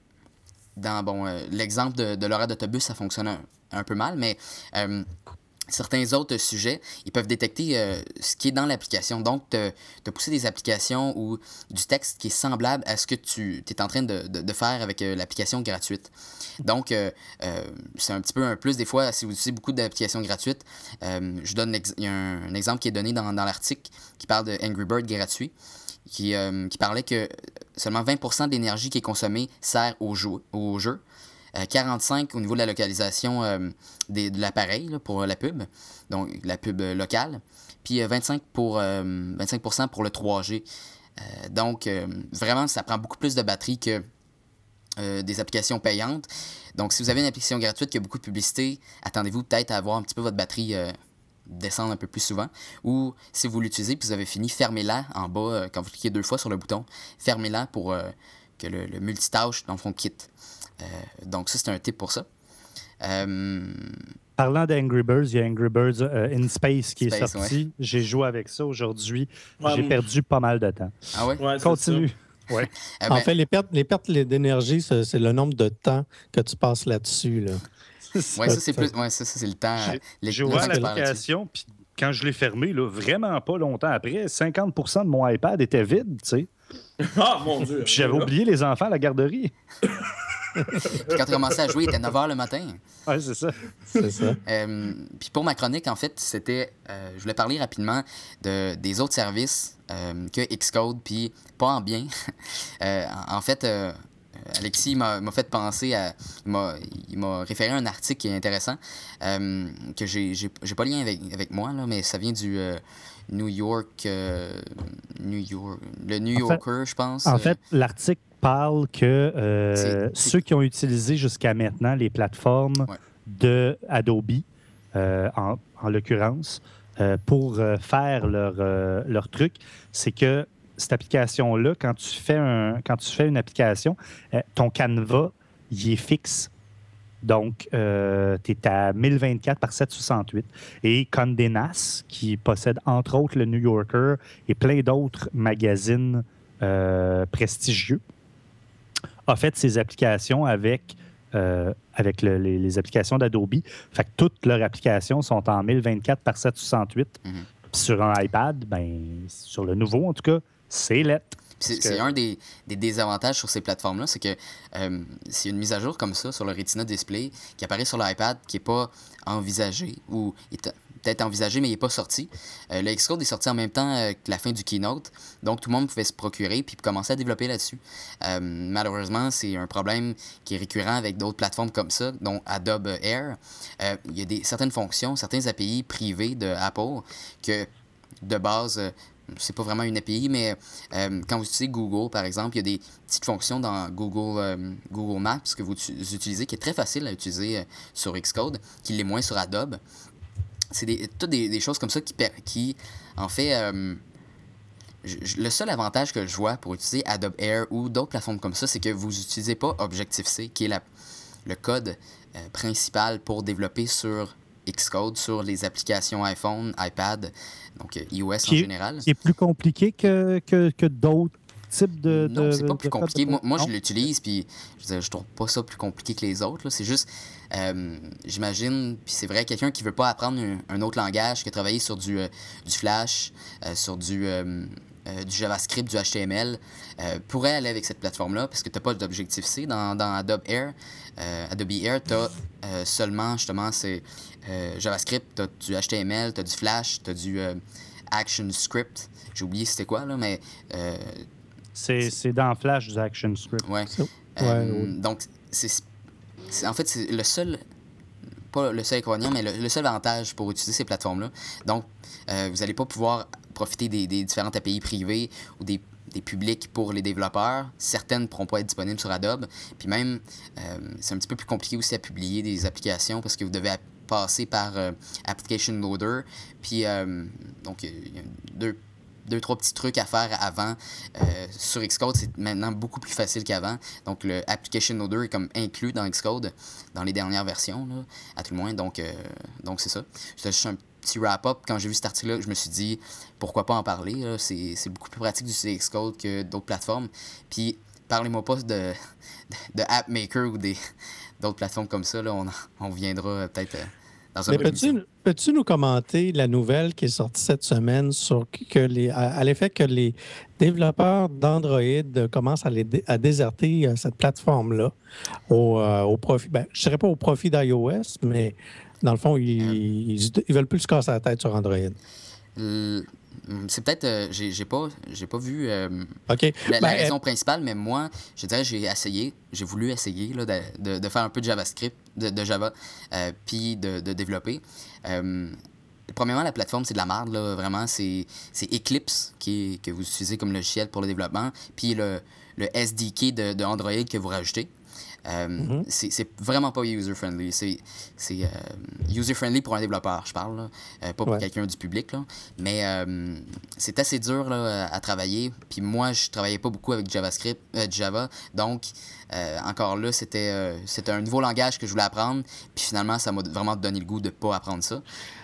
dans bon, euh, l'exemple de, de l'horaire d'autobus, ça fonctionne un, un peu mal, mais euh, certains autres sujets, ils peuvent détecter euh, ce qui est dans l'application. Donc, te, te pousser des applications ou du texte qui est semblable à ce que tu es en train de, de, de faire avec euh, l'application gratuite. Donc, euh, euh, c'est un petit peu un plus. Des fois, si vous utilisez beaucoup d'applications gratuites, euh, je donne l'ex- il y a un, un exemple qui est donné dans, dans l'article qui parle de Angry Bird gratuit, qui, euh, qui parlait que seulement vingt pour cent de l'énergie qui est consommée sert au jeu. Au jeu. Euh, quarante-cinq au niveau de la localisation euh, des, de l'appareil là, pour la pub, donc la pub euh, locale, puis euh, vingt-cinq pour cent pour, euh, vingt-cinq pour cent pour le trois G. Euh, donc, euh, vraiment, ça prend beaucoup plus de batterie que euh, des applications payantes. Donc, si vous avez une application gratuite qui a beaucoup de publicité, attendez-vous peut-être à avoir un petit peu votre batterie euh, descendre un peu plus souvent. Ou si vous l'utilisez puis vous avez fini, fermez-la en bas euh, quand vous cliquez deux fois sur le bouton. Fermez-la pour euh, que le, le multitâche, dans le fond, quitte. Euh, donc, ça, c'est un tip pour ça. Euh, Parlant d'Angry Birds, il y a Angry Birds euh, in Space qui Space, est sorti. J'ai joué avec ça aujourd'hui. Ouais, J'ai moi- perdu pas mal de temps. Ah ouais? Ouais, c'est Continue. ça. Ouais. Eh En ben, fait, les pertes, les pertes d'énergie, c'est c'est le nombre de temps que tu passes là-dessus. Là. ouais, ça, c'est plus. Ouais, ça, ça, c'est le temps. J'ai- les- J'ai le ouvert temps que tu perds là-dessus. l'application, puis quand je l'ai fermée, là, vraiment pas longtemps après, cinquante pour cent de mon iPad était vide, tu sais. Ah, mon Dieu. Puis j'avais oublié les enfants à la garderie. Puis quand tu commençais à jouer, il était neuf heures le matin. Ouais, c'est ça. C'est ça. Euh, puis pour ma chronique, en fait, c'était. Euh, je voulais parler rapidement de, des autres services euh, que Xcode, puis pas en bien. Euh, en en fait, euh, Alexis m'a, m'a fait penser à. Il m'a, il m'a référé à un article qui est intéressant, euh, que j'ai, j'ai, j'ai pas le lien avec, avec moi, là, mais ça vient du euh, New York. euh, New York. Le New En fait- Yorker, je pense. En euh, fait, l'article parle que euh, C'est- c'est- ceux qui ont utilisé jusqu'à maintenant les plateformes Ouais. de Adobe, euh, en, en l'occurrence, euh, pour euh, faire leur, euh, leur truc, c'est que cette application-là, quand tu fais un, quand tu fais une application, euh, ton canevas, il est fixe. Donc, euh, tu es à mille vingt-quatre par sept cent soixante-huit. Et Condé Nast, qui possède entre autres le New Yorker et plein d'autres magazines euh, prestigieux, a fait ses applications avec, euh, avec le- les, les applications d'Adobe. Fait que toutes leurs applications sont en mille vingt-quatre par sept cent soixante-huit. Mhm. Puis sur un iPad, ben, sur le nouveau en tout cas, c'est lettre. Puis C'est, Parce que- c'est un des, des désavantages sur ces plateformes-là, c'est que euh, c'est une mise à jour comme ça sur le Retina Display qui apparaît sur l'iPad qui n'est pas envisagée ou est peut-être envisagé mais il n'est pas sorti. Euh, le Xcode est sorti en même temps euh, que la fin du Keynote, donc tout le monde pouvait se procurer puis commencer à développer là-dessus. Euh, malheureusement, c'est un problème qui est récurrent avec d'autres plateformes comme ça, dont Adobe Air. Euh, il y a des, certaines fonctions, certains A P I privés de Apple que de base... euh, c'est pas vraiment une A P I, mais euh, quand vous utilisez Google, par exemple, il y a des petites fonctions dans Google, euh, Google Maps que vous tu- utilisez, qui est très facile à utiliser euh, sur Xcode, qui l'est moins sur Adobe. C'est des, toutes des, des choses comme ça qui, per- qui en fait, euh, je, je, le seul avantage que je vois pour utiliser Adobe Air ou d'autres plateformes comme ça, c'est que vous n'utilisez pas Objective-C, qui est la, le code euh, principal pour développer sur Xcode, sur les applications iPhone, iPad, donc euh, iOS qui en est, général. Qui est plus compliqué que, que, que d'autres types de... Non, de, c'est pas plus compliqué. Moi, moi, je non? l'utilise, puis je, je trouve pas ça plus compliqué que les autres. Là. C'est juste, euh, j'imagine, puis c'est vrai, quelqu'un qui veut pas apprendre un, un autre langage, qui a travaillé sur du, euh, du Flash, euh, sur du, euh, euh, du JavaScript, du H T M L, euh, pourrait aller avec cette plateforme-là, parce que tu n'as pas d'Objective-C. Dans, dans Adobe Air, euh, Adobe Air, tu as euh, seulement, justement, c'est euh, JavaScript, tu as du H T M L, tu as du Flash, tu as du euh, ActionScript. J'ai oublié c'était quoi, là, mais... Euh, C'est, c'est dans Flash du ActionScript. Ouais. Ouais, Euh, ouais. Donc, c'est, c'est, en fait, c'est le seul, pas le seul inconvénient, mais le, le seul avantage pour utiliser ces plateformes-là. Donc, euh, vous n'allez pas pouvoir profiter des, des différentes A P I privées ou des, des publics pour les développeurs. Certaines ne pourront pas être disponibles sur Adobe. Puis même, euh, c'est un petit peu plus compliqué aussi à publier des applications parce que vous devez passer par euh, Application Loader. Puis, euh, donc, il y a deux deux, trois petits trucs à faire avant. Euh, sur Xcode, c'est maintenant beaucoup plus facile qu'avant. Donc, le Application Loader est comme inclus dans Xcode, dans les dernières versions, là, à tout le moins. Donc, euh, donc c'est ça. C'était juste un petit wrap-up. Quand j'ai vu cet article-là, je me suis dit, pourquoi pas en parler? Là? C'est, c'est beaucoup plus pratique d'utiliser Xcode que d'autres plateformes. Puis, parlez-moi pas de, de, de AppMaker ou des, d'autres plateformes comme ça. Là. On, on viendra peut-être... Euh, Mais peux-tu, peux-tu nous commenter la nouvelle qui est sortie cette semaine sur que les, à, à l'effet que les développeurs d'Android commencent à, les, à déserter euh, cette plateforme-là au, euh, au profit, ben, je ne dirais pas au profit d'iOS, mais dans le fond, ils, ils, ils veulent plus se casser la tête sur Android. Euh, c'est peut-être, euh, j'ai, j'ai pas, j'ai pas vu euh, okay. la, ben, la raison euh... principale, mais moi, je dirais, j'ai essayé, j'ai voulu essayer là, de, de, de faire un peu de JavaScript, de, de Java, euh, puis de, de développer. Euh, premièrement, la plateforme, c'est de la merde, là, vraiment. C'est, c'est Eclipse qui est, que vous utilisez comme logiciel pour le développement, puis le, le S D K de, de Android que vous rajoutez. Euh, mm-hmm. c'est, c'est vraiment pas user-friendly. C'est, c'est euh, user-friendly pour un développeur, je parle, là, euh, pas pour ouais. quelqu'un du public. Là. Mais euh, c'est assez dur là, à travailler. Puis moi, je travaillais pas beaucoup avec JavaScript, euh, Java. Donc, euh, encore là, c'était, euh, c'était un nouveau langage que je voulais apprendre. Puis finalement, ça m'a vraiment donné le goût de pas apprendre ça.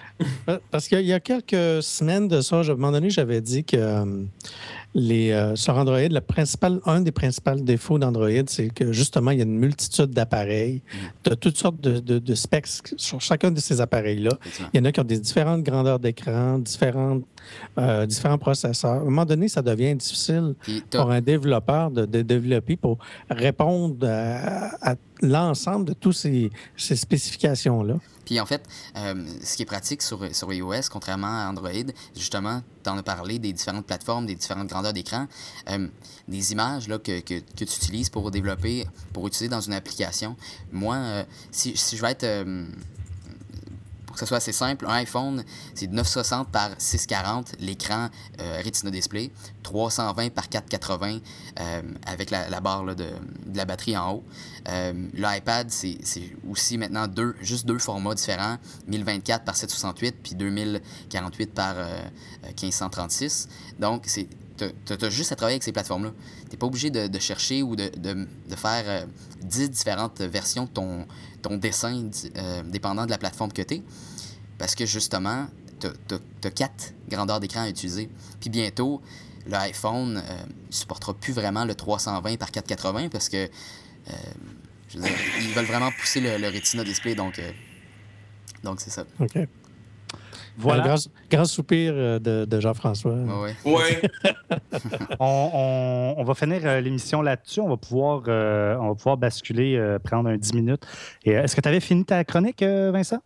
Parce qu'il y a quelques semaines de ça, à un moment donné, j'avais dit que euh, les, euh, sur Android, le principal, un des principaux défauts d'Android, c'est que justement, il y a une multitude d'appareils. Mm. Tu as toutes sortes de, de, de specs sur chacun de ces appareils-là. Il y en a qui ont des différentes grandeurs d'écran, différentes, euh, différents processeurs. À un moment donné, ça devient difficile pour un développeur de, de développer pour répondre à, à l'ensemble de toutes ces, ces spécifications-là. Puis en fait, euh, ce qui est pratique sur, sur iOS, contrairement à Android, justement, tu en as parlé des différentes plateformes, des différentes grandeurs d'écran, euh, des images là, que, que, que tu utilises pour développer, pour utiliser dans une application. Moi, euh, si, si je vais être... Euh, pour que ce soit assez simple, un iPhone, c'est neuf cent soixante par six cent quarante, l'écran euh, Retina Display, trois cent vingt par quatre cent quatre-vingts euh, avec la, la barre là, de, de la batterie en haut. Euh, L'iPad, c'est, c'est aussi maintenant deux, juste deux formats différents, mille vingt-quatre par sept cent soixante-huit puis deux mille quarante-huit par euh, quinze cent trente-six. Donc, c'est tu as juste à travailler avec ces plateformes-là. Tu n'es pas obligé de, de chercher ou de, de, de faire euh, dix différentes versions de ton, ton dessin euh, dépendant de la plateforme que tu es. Parce que justement, tu as quatre grandeurs d'écran à utiliser. Puis bientôt, l'iPhone ne euh, supportera plus vraiment le trois cent vingt par quatre cent quatre-vingts parce que euh, je veux dire, ils veulent vraiment pousser le, le Retina Display. Donc, euh, donc c'est ça. OK. Voilà. Un grand, grand soupir de, de Jean-François. Oui. Ouais. on, on, on va finir l'émission là-dessus. On va pouvoir, euh, on va pouvoir basculer, euh, prendre un dix minutes. Et, euh, est-ce que tu avais fini ta chronique, euh, Vincent?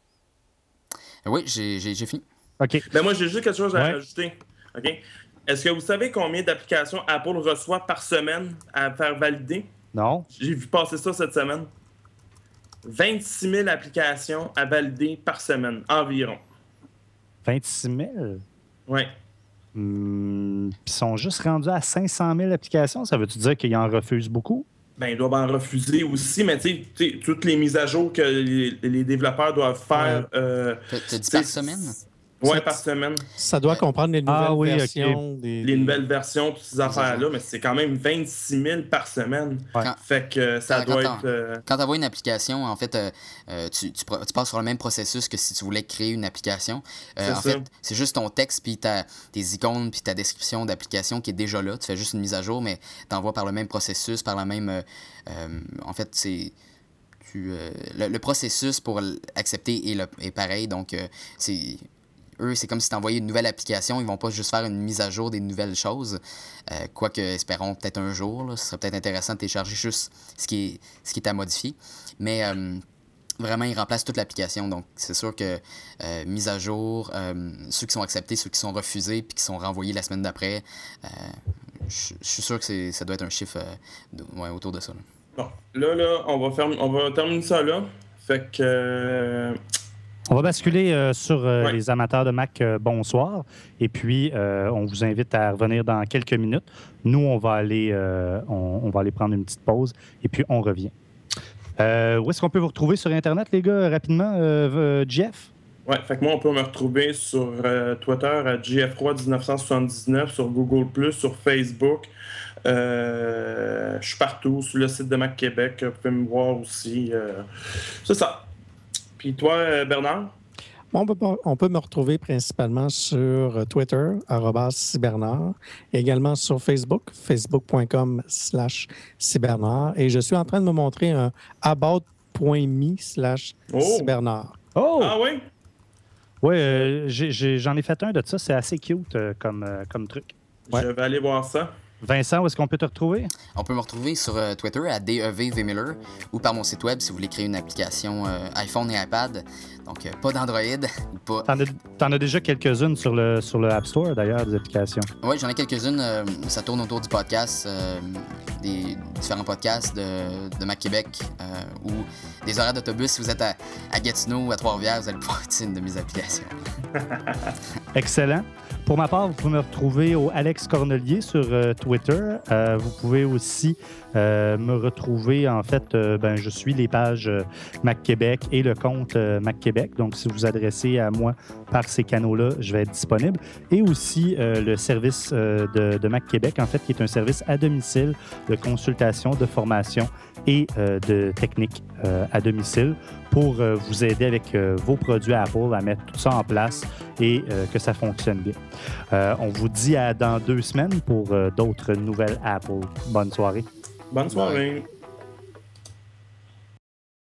Oui, j'ai, j'ai, j'ai fini. OK. Ben moi, j'ai juste quelque chose à ouais. rajouter. OK? Est-ce que vous savez combien d'applications Apple reçoit par semaine à faire valider? Non. J'ai vu passer ça cette semaine. vingt-six mille applications à valider par semaine, environ. vingt-six mille? Oui. Hum, ils sont juste rendus à cinq cent mille applications. Ça veut-tu dire qu'ils en refusent beaucoup? Ben, ils doivent en refuser aussi, mais tu sais, toutes les mises à jour que les, les développeurs doivent faire... Ouais. Euh, tu as dit par semaine? Ouais, Ça- par semaine. Ça doit comprendre les nouvelles Ah oui, versions. Des, Les des- nouvelles versions, toutes ces affaires-là, mais c'est quand même vingt-six mille par semaine. Ouais. Quand- Fait que ça Quand- doit quand être... euh, Quand tu envoies une application, en fait, euh, euh, tu, tu, pro- tu passes sur le même processus que si tu voulais créer une application. Euh, C'est en ça. fait, c'est juste ton texte, puis ta- tes icônes, puis ta description d'application qui est déjà là. Tu fais juste une mise à jour, mais tu envoies par le même processus, par la même... euh, euh, en fait, c'est... tu, euh, le, le processus pour l'accepter est, le- est pareil, donc euh, c'est... Eux, c'est comme si tu envoyais une nouvelle application. Ils vont pas juste faire une mise à jour des nouvelles choses. Euh, quoique, espérons peut-être un jour. Là, ce serait peut-être intéressant de télécharger juste ce qui est, ce qui est à modifier. Mais euh, vraiment, ils remplacent toute l'application. Donc, c'est sûr que euh, mise à jour, euh, ceux qui sont acceptés, ceux qui sont refusés, puis qui sont renvoyés la semaine d'après, euh, je je suis sûr que c'est, ça doit être un chiffre euh, de- ouais, autour de ça. Là. Bon, là, là, on va, faire, on va terminer ça là. Fait que... euh, On va basculer euh, sur euh, Ouais. les amateurs de Mac. euh, bonsoir. Et puis, euh, on vous invite à revenir dans quelques minutes. Nous, on va aller, euh, on, on va aller prendre une petite pause et puis on revient. Euh, où est-ce qu'on peut vous retrouver sur Internet, les gars, rapidement? Euh, euh, Jeff? Ouais, fait que moi, on peut me retrouver sur euh, Twitter à J F Roy dix-neuf cent soixante-dix-neuf, sur Google plus, sur Facebook. Euh, je suis partout, sur le site de Mac Québec. Vous pouvez me voir aussi. euh, c'est ça. Puis toi, euh, Bernard? On peut, pas- on peut me retrouver principalement sur Twitter, arobase cybernard, également sur Facebook, facebook.com slash cybernard. Et je suis en train de me montrer un about.me slash Oh! cybernard. Oh! Ah oui? Oui, euh, j'ai- j'ai- j'en ai fait un de ça. C'est assez cute euh, comme, euh, comme truc. Ouais. Je vais aller voir ça. Vincent, où est-ce qu'on peut te retrouver? On peut me retrouver sur euh, Twitter à D E V V Miller ou par mon site web si vous voulez créer une application euh, iPhone et iPad. Donc, euh, pas d'Android. pas... T'en as, t'en as déjà quelques-unes sur le, sur le App Store, d'ailleurs, des applications. Oui, j'en ai quelques-unes. euh, ça tourne autour du podcast, euh, des différents podcasts de, de Mac Québec euh, ou des horaires d'autobus. Si vous êtes à, à Gatineau ou à Trois-Rivières, vous allez pouvoir utiliser une de mes applications. Excellent. Pour ma part, vous pouvez me retrouver au Alex Cornelier sur euh, Twitter. Euh, vous pouvez aussi euh, me retrouver, en fait, euh, ben, je suis les pages euh, Mac Québec et le compte euh, Mac Québec. Donc, si vous vous adressez à moi par ces canaux-là, je vais être disponible. Et aussi euh, le service euh, de, de Mac Québec, en fait, qui est un service à domicile de consultation, de formation et euh, de technique euh, à domicile pour euh, vous aider avec euh, vos produits Apple à mettre tout ça en place et euh, que ça fonctionne bien. Euh, on vous dit à dans deux semaines pour euh, d'autres nouvelles Apple. Bonne soirée. Bonne soirée.